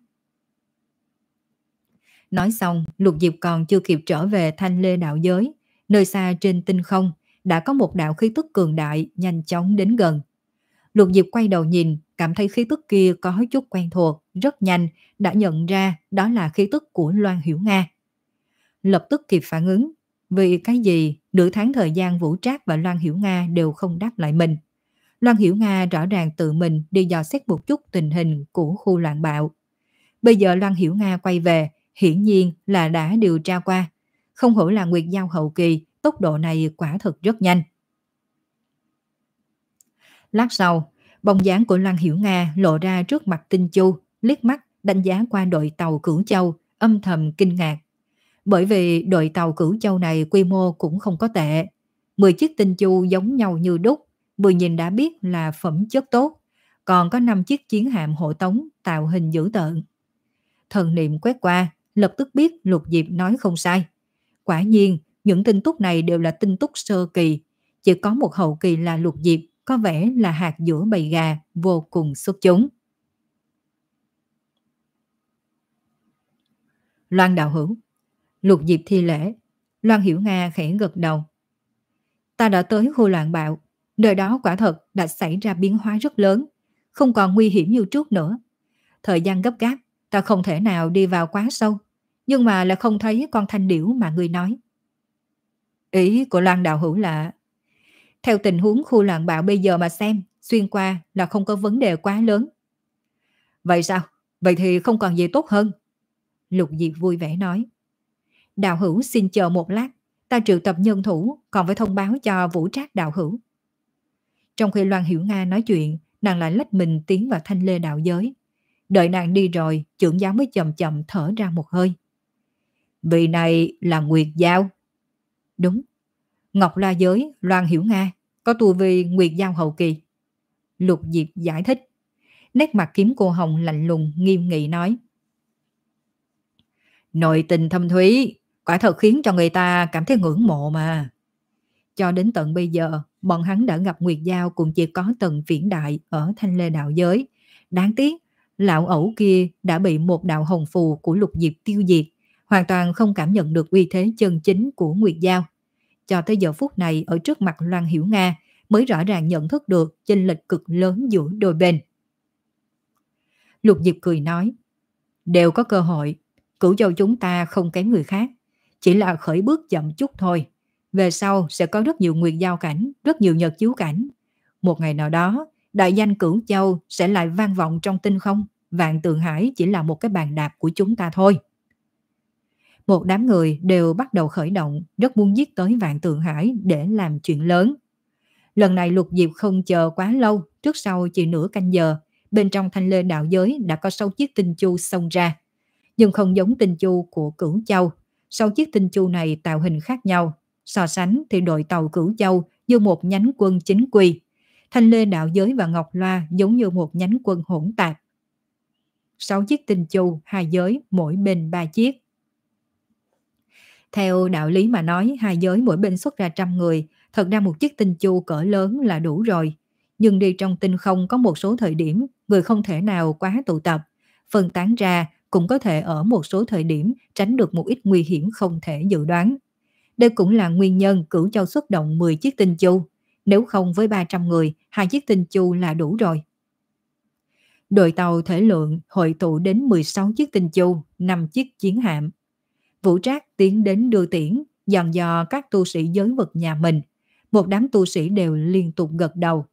Nói xong, Lục Diệp còn chưa kịp trở về Thanh Lê đạo giới. Nơi xa trên tinh không, đã có một đạo khí tức cường đại nhanh chóng đến gần. Lục Diệp quay đầu nhìn, cảm thấy khí tức kia có chút quen thuộc, rất nhanh, đã nhận ra đó là khí tức của Loan Hiểu Nga. Lập tức kịp phản ứng, vì cái gì nửa tháng thời gian Vũ Trác và Loan Hiểu Nga đều không đáp lại mình. Loan Hiểu Nga rõ ràng tự mình đi dò xét một chút tình hình của khu loạn bạo. Bây giờ Loan Hiểu Nga quay về, hiển nhiên là đã điều tra qua. Không hổ là Nguyệt Giao hậu kỳ, tốc độ này quả thực rất nhanh. Lát sau, bóng dáng của Loan Hiểu Nga lộ ra trước mặt Tinh Chu, liếc mắt đánh giá qua đội tàu Cửu Châu, âm thầm kinh ngạc. Bởi vì đội tàu Cửu Châu này quy mô cũng không có tệ. mười chiếc Tinh Chu giống nhau như đúc, vừa nhìn đã biết là phẩm chất tốt. Còn có năm chiếc chiến hạm hộ tống tạo hình dữ tợn. Thần niệm quét qua, lập tức biết Lục Diệp nói không sai. Quả nhiên, những tin tức này đều là tin tức sơ kỳ. Chỉ có một hậu kỳ là Lục Diệp, có vẻ là hạt giữa bầy gà, vô cùng xuất chúng. Loan đạo hữu. Lục Diệp thi lễ. Loan Hiểu Nga khẽ gật đầu. Ta đã tới khu loạn bạo. Nơi đó quả thật đã xảy ra biến hóa rất lớn. Không còn nguy hiểm như trước nữa. Thời gian gấp gáp, ta không thể nào đi vào quá sâu. Nhưng mà lại không thấy con thanh điểu mà ngươi nói. Ý của Loan đạo hữu là... Theo tình huống khu loạn bạo bây giờ mà xem, xuyên qua là không có vấn đề quá lớn. Vậy sao? Vậy thì không còn gì tốt hơn. Lục Diệp vui vẻ nói. Đạo hữu xin chờ một lát, ta triệu tập nhân thủ, còn phải thông báo cho Vũ Trác đạo hữu. Trong khi Loan Hiểu Nga nói chuyện, nàng lại lách mình tiến vào Thanh Lê đạo giới. Đợi nàng đi rồi, trưởng giáo mới chậm chậm thở ra một hơi. Vị này là Nguyệt Giao. Đúng. Ngọc La giới, Loan Hiểu Nga, có tu vi Nguyệt Giao hậu kỳ. Lục Diệp giải thích. Nét mặt kiếm cô hồng lạnh lùng, nghiêm nghị nói. Nội tình thâm thúy, quả thật khiến cho người ta cảm thấy ngưỡng mộ mà. Cho đến tận bây giờ, bọn hắn đã gặp Nguyệt Giao cũng chỉ có Tần Viễn Đại ở Thanh Lê đạo giới. Đáng tiếc, lão ẩu kia đã bị một đạo hồng phù của Lục Diệp tiêu diệt, hoàn toàn không cảm nhận được uy thế chân chính của Nguyệt Giao. Cho tới giờ phút này ở trước mặt Loan Hiểu Nga mới rõ ràng nhận thức được chênh lệch cực lớn giữa đôi bên. Lục Diệp cười nói, đều có cơ hội, Cửu Châu chúng ta không kém người khác, chỉ là khởi bước chậm chút thôi. Về sau sẽ có rất nhiều nguyệt giao cảnh, rất nhiều nhật chiếu cảnh. Một ngày nào đó, đại danh Cửu Châu sẽ lại vang vọng trong tinh không. Vạn Tượng Hải chỉ là một cái bàn đạp của chúng ta thôi. Một đám người đều bắt đầu khởi động, rất muốn giết tới Vạn Tượng Hải để làm chuyện lớn. Lần này Lục Diệp không chờ quá lâu, trước sau chỉ nửa canh giờ, bên trong Thanh Lê đạo giới đã có sáu chiếc tinh chu xông ra. Nhưng không giống tinh chu của Cửu Châu, sáu chiếc tinh chu này tạo hình khác nhau. So sánh thì đội tàu Cửu Châu như một nhánh quân chính quy. Thanh Lê đạo giới và Ngọc Loa giống như một nhánh quân hỗn tạp. Sáu chiếc tinh chu, hai giới, mỗi bên ba chiếc. Theo đạo lý mà nói, hai giới mỗi bên xuất ra trăm người, thật ra một chiếc tinh chu cỡ lớn là đủ rồi. Nhưng đi trong tinh không có một số thời điểm, người không thể nào quá tụ tập. Phân tán ra cũng có thể ở một số thời điểm tránh được một ít nguy hiểm không thể dự đoán. Đây cũng là nguyên nhân Cửu Châu xuất động mười chiếc tinh chu. Nếu không với ba trăm người, hai chiếc tinh chu là đủ rồi. Đội tàu thể lượng hội tụ đến mười sáu chiếc tinh chu, năm chiếc chiến hạm. Vũ Trác tiến đến đưa tiễn, dặn dò các tu sĩ giới vực nhà mình. Một đám tu sĩ đều liên tục gật đầu.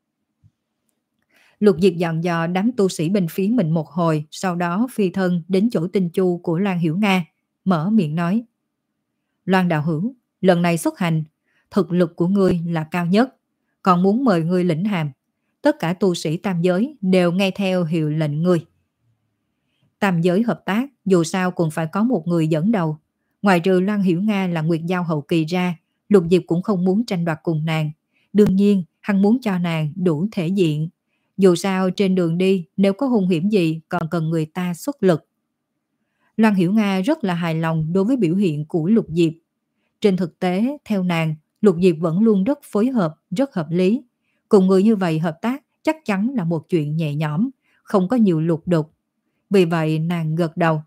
Lục Diệp dặn dò đám tu sĩ bên phía mình một hồi, sau đó phi thân đến chỗ tinh chu của Loan Hiểu Nga, mở miệng nói. Loan đạo hữu, lần này xuất hành, thực lực của ngươi là cao nhất, còn muốn mời ngươi lĩnh hàm. Tất cả tu sĩ tam giới đều nghe theo hiệu lệnh ngươi. Tam giới hợp tác, dù sao cũng phải có một người dẫn đầu. Ngoài trừ Loan Hiểu Nga là nguyệt giao hậu kỳ ra, Lục Diệp cũng không muốn tranh đoạt cùng nàng. Đương nhiên, hắn muốn cho nàng đủ thể diện. Dù sao trên đường đi, nếu có hung hiểm gì còn cần người ta xuất lực. Loan Hiểu Nga rất là hài lòng đối với biểu hiện của Lục Diệp. Trên thực tế, theo nàng, Lục Diệp vẫn luôn rất phối hợp, rất hợp lý. Cùng người như vậy hợp tác chắc chắn là một chuyện nhẹ nhõm, không có nhiều lục đục. Vì vậy nàng gật đầu.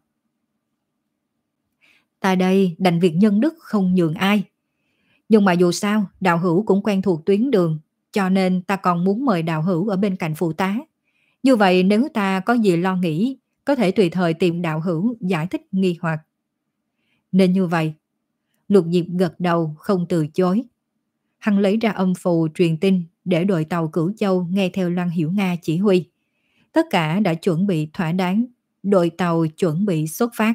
Ta đây đành việc nhân đức không nhường ai. Nhưng mà dù sao, đạo hữu cũng quen thuộc tuyến đường, cho nên ta còn muốn mời đạo hữu ở bên cạnh phụ tá. Như vậy nếu ta có gì lo nghĩ, có thể tùy thời tìm đạo hữu giải thích nghi hoặc. Nên như vậy, Lục Diệp gật đầu không từ chối. Hắn lấy ra âm phù truyền tin để đội tàu Cửu Châu nghe theo Loan Hiểu Nga chỉ huy. Tất cả đã chuẩn bị thỏa đáng, đội tàu chuẩn bị xuất phát.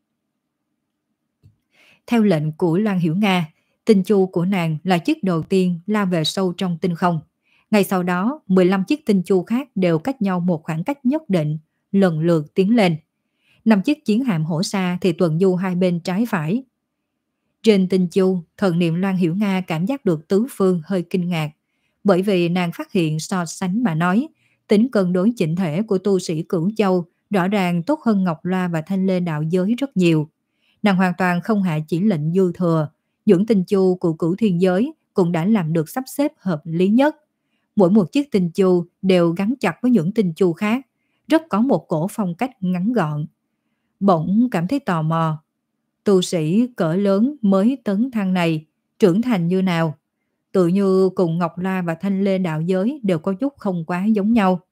Theo lệnh của Loan Hiểu Nga, tinh chu của nàng là chiếc đầu tiên lao về sâu trong tinh không. Ngay sau đó, mười lăm chiếc tinh chu khác đều cách nhau một khoảng cách nhất định, lần lượt tiến lên. Năm chiếc chiến hạm hổ xa thì tuần du hai bên trái phải. Trên tinh chu, thần niệm Loan Hiểu Nga cảm giác được tứ phương hơi kinh ngạc, bởi vì nàng phát hiện so sánh mà nói, tính cân đối chỉnh thể của tu sĩ Cửu Châu rõ ràng tốt hơn Ngọc Loa và Thanh Lê đạo giới rất nhiều. Nàng hoàn toàn không hạ chỉ lệnh dư thừa, những tinh chu của Cửu Thiên giới cũng đã làm được sắp xếp hợp lý nhất. Mỗi một chiếc tinh chu đều gắn chặt với những tinh chu khác, rất có một cổ phong cách ngắn gọn. Bỗng cảm thấy tò mò. Tu sĩ cỡ lớn mới tấn thăng này trưởng thành như nào? Tự như cùng Ngọc La và Thanh Lê đạo giới đều có chút không quá giống nhau.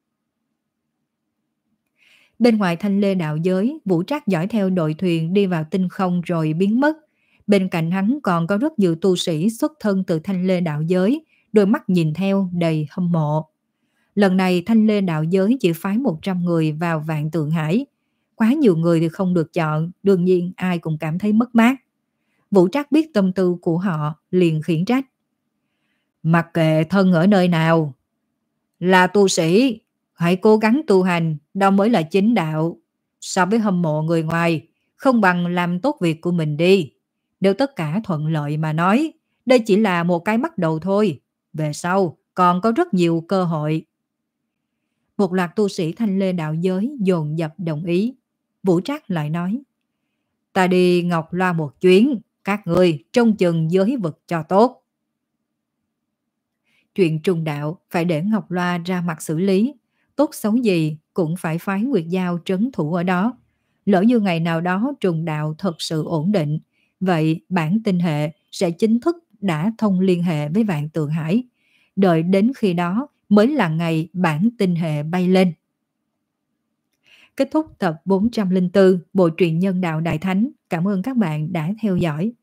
Bên ngoài Thanh Lê đạo giới, Vũ Trác dõi theo đội thuyền đi vào tinh không rồi biến mất. Bên cạnh hắn còn có rất nhiều tu sĩ xuất thân từ Thanh Lê đạo giới, đôi mắt nhìn theo đầy hâm mộ. Lần này Thanh Lê đạo giới chỉ phái một trăm người vào Vạn Tượng Hải. Quá nhiều người thì không được chọn, đương nhiên ai cũng cảm thấy mất mát. Vũ Trác biết tâm tư của họ, liền khiển trách. Mặc kệ thân ở nơi nào, là tu sĩ, hãy cố gắng tu hành, đó mới là chính đạo. So với hâm mộ người ngoài, không bằng làm tốt việc của mình đi. Nếu tất cả thuận lợi mà nói, đây chỉ là một cái bắt đầu thôi. Về sau, còn có rất nhiều cơ hội. Một loạt tu sĩ Thanh Lê đạo giới dồn dập đồng ý. Vũ Trác lại nói, ta đi Ngọc Loa một chuyến, các người trông chừng giới vực cho tốt. Chuyện trùng đạo phải để Ngọc Loa ra mặt xử lý, tốt xấu gì cũng phải phái Nguyệt Giao trấn thủ ở đó. Lỡ như ngày nào đó trùng đạo thật sự ổn định, vậy bản tinh hệ sẽ chính thức đã thông liên hệ với Vạn Tượng Hải. Đợi đến khi đó mới là ngày bản tinh hệ bay lên. Kết thúc tập bốn trăm lẻ bốn Bộ truyện Nhân Đạo Đại Thánh. Cảm ơn các bạn đã theo dõi.